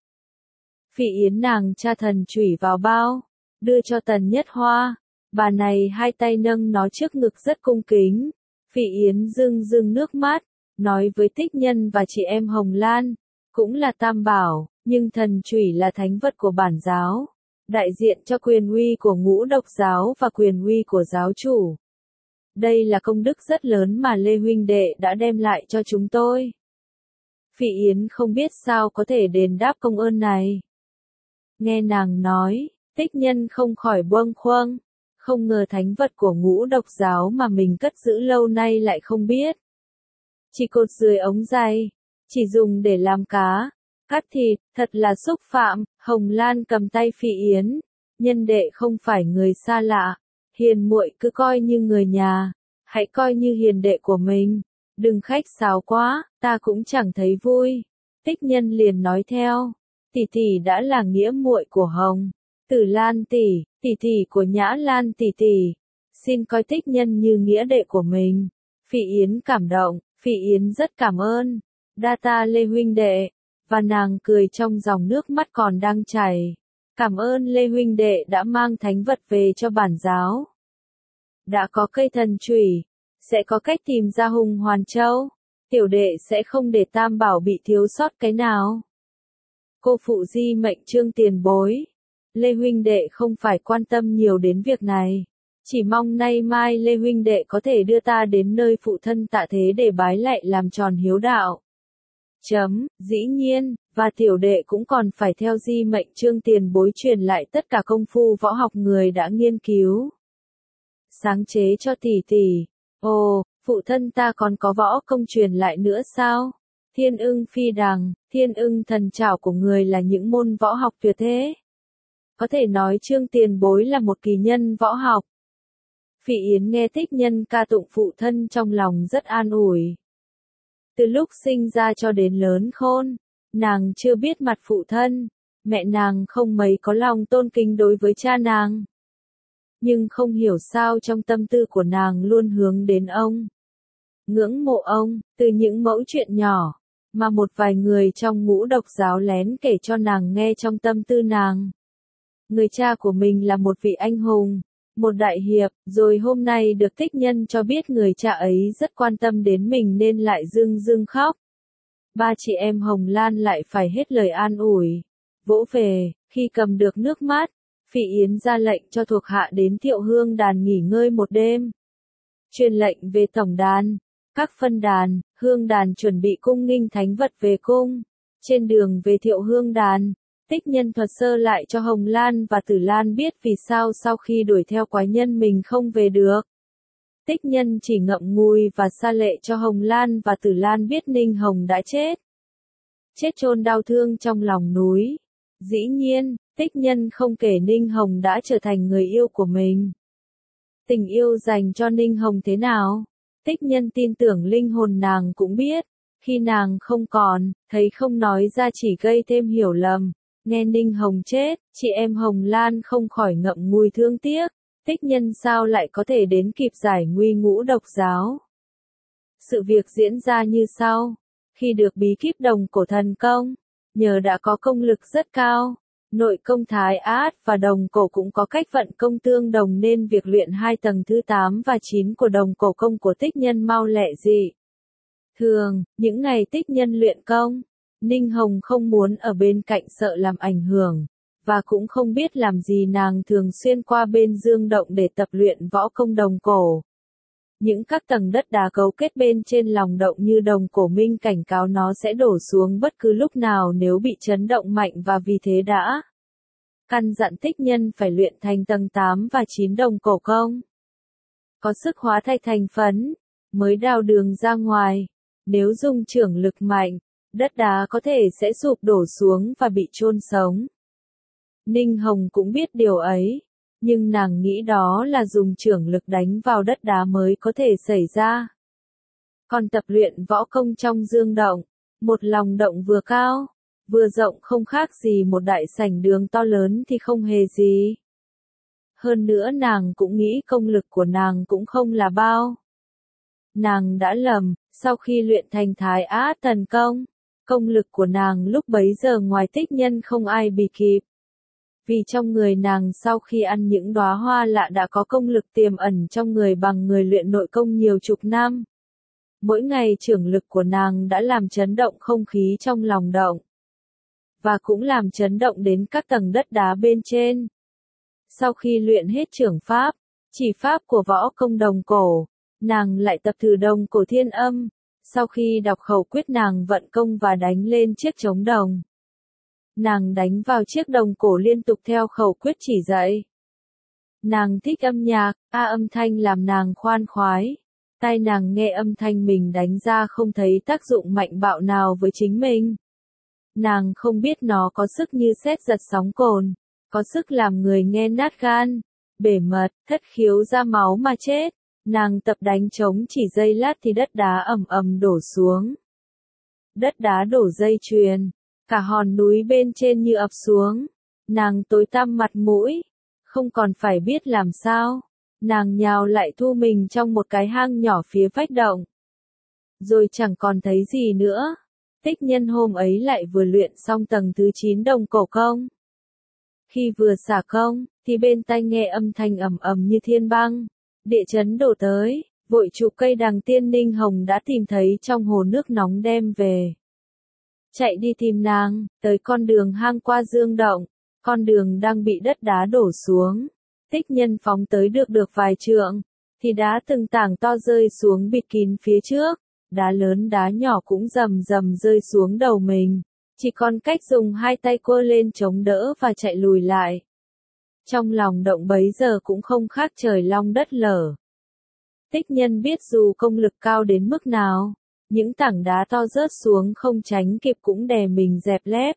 Phỉ Yến nàng tra thần chủy vào bao, đưa cho Tần Nhất Hoa. Bà này hai tay nâng nó trước ngực rất cung kính. Phỉ Yến rưng rưng nước mắt, nói với Tích Nhân và chị em Hồng Lan, cũng là tam bảo, nhưng thần chủy là thánh vật của bản giáo, đại diện cho quyền uy của ngũ độc giáo và quyền uy của giáo chủ. Đây là công đức rất lớn mà Lê huynh đệ đã đem lại cho chúng tôi. Phỉ Yến không biết sao có thể đền đáp công ơn này. Nghe nàng nói, Tích Nhân không khỏi bâng khuâng, không ngờ thánh vật của ngũ độc giáo mà mình cất giữ lâu nay lại không biết. Chỉ cột dưới ống giày, chỉ dùng để làm cá, cắt thịt, thật là xúc phạm. Hồng Lan cầm tay Phỉ Yến, nhân đệ không phải người xa lạ, hiền muội cứ coi như người nhà, hãy coi như hiền đệ của mình, đừng khách sáo quá, ta cũng chẳng thấy vui. Tích Nhân liền nói theo, tỷ tỷ đã là nghĩa muội của Hồng Tử Lan tỷ, tỷ tỷ của Nhã Lan tỷ tỷ, xin coi Tích Nhân như nghĩa đệ của mình. Phỉ Yến cảm động, Phỉ Yến rất cảm ơn, đa ta Lê huynh đệ, và nàng cười trong dòng nước mắt còn đang chảy. Cảm ơn Lê huynh đệ đã mang thánh vật về cho bản giáo. Đã có cây thần chủy, sẽ có cách tìm ra Hùng Hoàn Châu, tiểu đệ sẽ không để tam bảo bị thiếu sót cái nào. Cô phụ di mệnh Trương tiền bối, Lê huynh đệ không phải quan tâm nhiều đến việc này, chỉ mong nay mai Lê huynh đệ có thể đưa ta đến nơi phụ thân tạ thế để bái lạy làm tròn hiếu đạo. Chấm, dĩ nhiên, và tiểu đệ cũng còn phải theo di mệnh Trương tiền bối truyền lại tất cả công phu võ học người đã nghiên cứu, sáng chế cho tỷ tỷ. Ồ, phụ thân ta còn có võ công truyền lại nữa sao? Thiên ưng phi đằng, thiên ưng thần trảo của người là những môn võ học tuyệt thế. Có thể nói Trương tiền bối là một kỳ nhân võ học. Phỉ Yến nghe Tích Nhân ca tụng phụ thân trong lòng rất an ủi. Từ lúc sinh ra cho đến lớn khôn, nàng chưa biết mặt phụ thân, mẹ nàng không mấy có lòng tôn kính đối với cha nàng. Nhưng không hiểu sao trong tâm tư của nàng luôn hướng đến ông. Ngưỡng mộ ông, từ những mẫu chuyện nhỏ, mà một vài người trong ngũ độc giáo lén kể cho nàng nghe trong tâm tư nàng. Người cha của mình là một vị anh hùng, một đại hiệp, rồi hôm nay được Tích Nhân cho biết người cha ấy rất quan tâm đến mình nên lại rưng rưng khóc. Ba chị em Hồng Lan lại phải hết lời an ủi, vỗ về, khi cầm được nước mắt, Phỉ Yến ra lệnh cho thuộc hạ đến Thiệu Hương đàn nghỉ ngơi một đêm. Truyền lệnh về tổng đàn, các phân đàn, hương đàn chuẩn bị cung nghinh thánh vật về cung. Trên đường về Thiệu Hương đàn, Tích Nhân thuật sơ lại cho Hồng Lan và Tử Lan biết vì sao sau khi đuổi theo quái nhân mình không về được. Tích Nhân chỉ ngậm ngùi và sa lệ cho Hồng Lan và Tử Lan biết Ninh Hồng đã chết. Chết chôn đau thương trong lòng núi. Dĩ nhiên, Tích Nhân không kể Ninh Hồng đã trở thành người yêu của mình. Tình yêu dành cho Ninh Hồng thế nào? Tích Nhân tin tưởng linh hồn nàng cũng biết. Khi nàng không còn, thấy không nói ra chỉ gây thêm hiểu lầm. Nghe Ninh Hồng chết, chị em Hồng Lan không khỏi ngậm ngùi thương tiếc. Tích Nhân sao lại có thể đến kịp giải nguy ngũ độc giáo? Sự việc diễn ra như sau. Khi được bí kíp đồng cổ thần công, nhờ đã có công lực rất cao, nội công thái át và đồng cổ cũng có cách vận công tương đồng nên việc luyện hai tầng thứ tám và chín của đồng cổ công của Tích Nhân mau lẹ dị. Thường, những ngày Tích Nhân luyện công, Ninh Hồng không muốn ở bên cạnh sợ làm ảnh hưởng, và cũng không biết làm gì nàng thường xuyên qua bên dương động để tập luyện võ công đồng cổ. Những các tầng đất đá cấu kết bên trên lòng động như đồng cổ minh cảnh cáo nó sẽ đổ xuống bất cứ lúc nào nếu bị chấn động mạnh và vì thế đã căn dặn Tích Nhân phải luyện thành tầng tám và chín đồng cổ công. Có sức hóa thạch thành phấn, mới đào đường ra ngoài. Nếu dùng trưởng lực mạnh, đất đá có thể sẽ sụp đổ xuống và bị chôn sống. Ninh Hồng cũng biết điều ấy, nhưng nàng nghĩ đó là dùng trưởng lực đánh vào đất đá mới có thể xảy ra. Còn tập luyện võ công trong dương động, một lòng động vừa cao, vừa rộng không khác gì một đại sảnh đường to lớn thì không hề gì. Hơn nữa nàng cũng nghĩ công lực của nàng cũng không là bao. Nàng đã lầm, sau khi luyện thành thái át thần công, công lực của nàng lúc bấy giờ ngoài Tích Nhân không ai bì kịp. Vì trong người nàng sau khi ăn những đóa hoa lạ đã có công lực tiềm ẩn trong người bằng người luyện nội công nhiều chục năm. Mỗi ngày trưởng lực của nàng đã làm chấn động không khí trong lòng động. Và cũng làm chấn động đến các tầng đất đá bên trên. Sau khi luyện hết trưởng pháp, chỉ pháp của võ công đồng cổ, nàng lại tập thử đồng cổ thiên âm. Sau khi đọc khẩu quyết nàng vận công và đánh lên chiếc trống đồng. Nàng đánh vào chiếc đồng cổ liên tục theo khẩu quyết chỉ dạy. Nàng thích âm nhạc, a âm thanh làm nàng khoan khoái. Tai nàng nghe âm thanh mình đánh ra không thấy tác dụng mạnh bạo nào với chính mình. Nàng không biết nó có sức như sét giật sóng cồn, có sức làm người nghe nát gan, bể mật, thất khiếu ra máu mà chết. Nàng tập đánh trống chỉ giây lát thì đất đá ầm ầm đổ xuống. Đất đá đổ dây chuyền, cả hòn núi bên trên như ập xuống. Nàng tối tăm mặt mũi, không còn phải biết làm sao. Nàng nhào lại thu mình trong một cái hang nhỏ phía vách động. Rồi chẳng còn thấy gì nữa. Tích Nhân hôm ấy lại vừa luyện xong tầng thứ chín đồng cổ công. Khi vừa xả công, thì bên tai nghe âm thanh ầm ầm như thiên băng. Địa chấn đổ tới, vội chụp cây đằng tiên Ninh Hồng đã tìm thấy trong hồ nước nóng đem về. Chạy đi tìm nàng, tới con đường hang qua dương động, con đường đang bị đất đá đổ xuống. Tích Nhân phóng tới được được vài trượng, thì đá từng tảng to rơi xuống bịt kín phía trước, đá lớn đá nhỏ cũng rầm rầm rơi xuống đầu mình, chỉ còn cách dùng hai tay quơ lên chống đỡ và chạy lùi lại. Trong lòng động bấy giờ cũng không khác trời long đất lở. Tích Nhân biết dù công lực cao đến mức nào, những tảng đá to rớt xuống không tránh kịp cũng đè mình dẹp lép.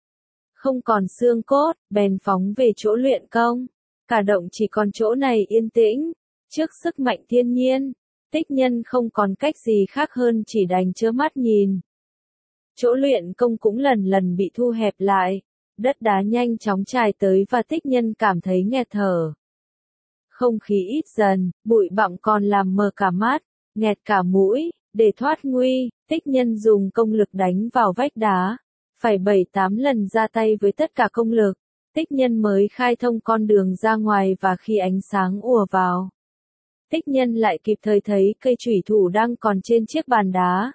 Không còn xương cốt, bèn phóng về chỗ luyện công. Cả động chỉ còn chỗ này yên tĩnh, trước sức mạnh thiên nhiên, Tích Nhân không còn cách gì khác hơn chỉ đành trơ mắt nhìn. Chỗ luyện công cũng lần lần bị thu hẹp lại, đất đá nhanh chóng trải tới và Tích Nhân cảm thấy nghẹt thở. Không khí ít dần, bụi bặm còn làm mờ cả mắt, nghẹt cả mũi, để thoát nguy, Tích Nhân dùng công lực đánh vào vách đá, phải bảy tám lần ra tay với tất cả công lực. Tích Nhân mới khai thông con đường ra ngoài và khi ánh sáng ùa vào, Tích Nhân lại kịp thời thấy cây chủy thủ đang còn trên chiếc bàn đá.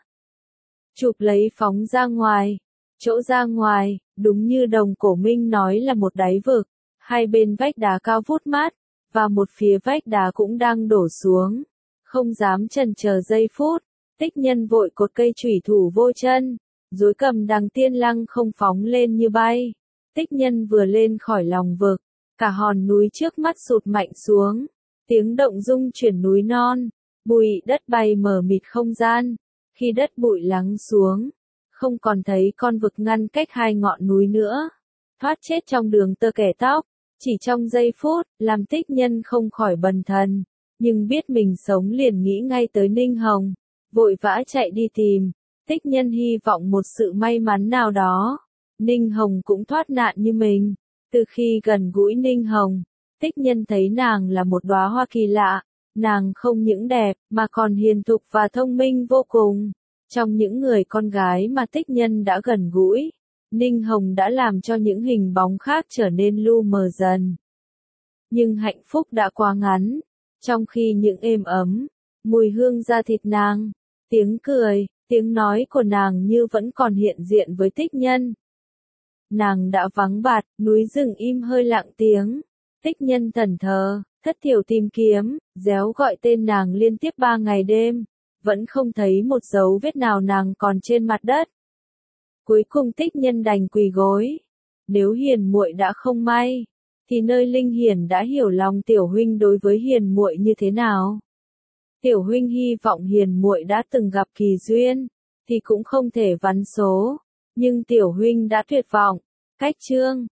Chụp lấy phóng ra ngoài. Chỗ ra ngoài, đúng như Đồng Cổ Minh nói là một đáy vực, hai bên vách đá cao vút mát, và một phía vách đá cũng đang đổ xuống. Không dám chần chờ giây phút, Tích Nhân vội cột cây chủy thủ vô chân, duỗi cầm đằng tiên lăng không phóng lên như bay. Tích Nhân vừa lên khỏi lòng vực, cả hòn núi trước mắt sụt mạnh xuống, tiếng động rung chuyển núi non, bụi đất bay mờ mịt không gian. Khi đất bụi lắng xuống, không còn thấy con vực ngăn cách hai ngọn núi nữa, thoát chết trong đường tơ kẻ tóc, chỉ trong giây phút, làm Tích Nhân không khỏi bần thần, nhưng biết mình sống liền nghĩ ngay tới Ninh Hồng, vội vã chạy đi tìm. Tích Nhân hy vọng một sự may mắn nào đó, Ninh Hồng cũng thoát nạn như mình. Từ khi gần gũi Ninh Hồng, Tích Nhân thấy nàng là một đóa hoa kỳ lạ, nàng không những đẹp mà còn hiền thục và thông minh vô cùng. Trong những người con gái mà Tích Nhân đã gần gũi, Ninh Hồng đã làm cho những hình bóng khác trở nên lu mờ dần. Nhưng hạnh phúc đã quá ngắn, trong khi những êm ấm, mùi hương da thịt nàng, tiếng cười, tiếng nói của nàng như vẫn còn hiện diện với Tích Nhân. Nàng đã vắng bạt, núi rừng im hơi lặng tiếng. Tích Nhân thẫn thờ, thất thiểu tìm kiếm, réo gọi tên nàng liên tiếp ba ngày đêm, vẫn không thấy một dấu vết nào nàng còn trên mặt đất. Cuối cùng Tích Nhân đành quỳ gối. Nếu Hiền muội đã không may, thì nơi Linh Hiển đã hiểu lòng tiểu huynh đối với Hiền muội như thế nào. Tiểu huynh hy vọng Hiền muội đã từng gặp kỳ duyên, thì cũng không thể vắn số, nhưng tiểu huynh đã tuyệt vọng. Cách chương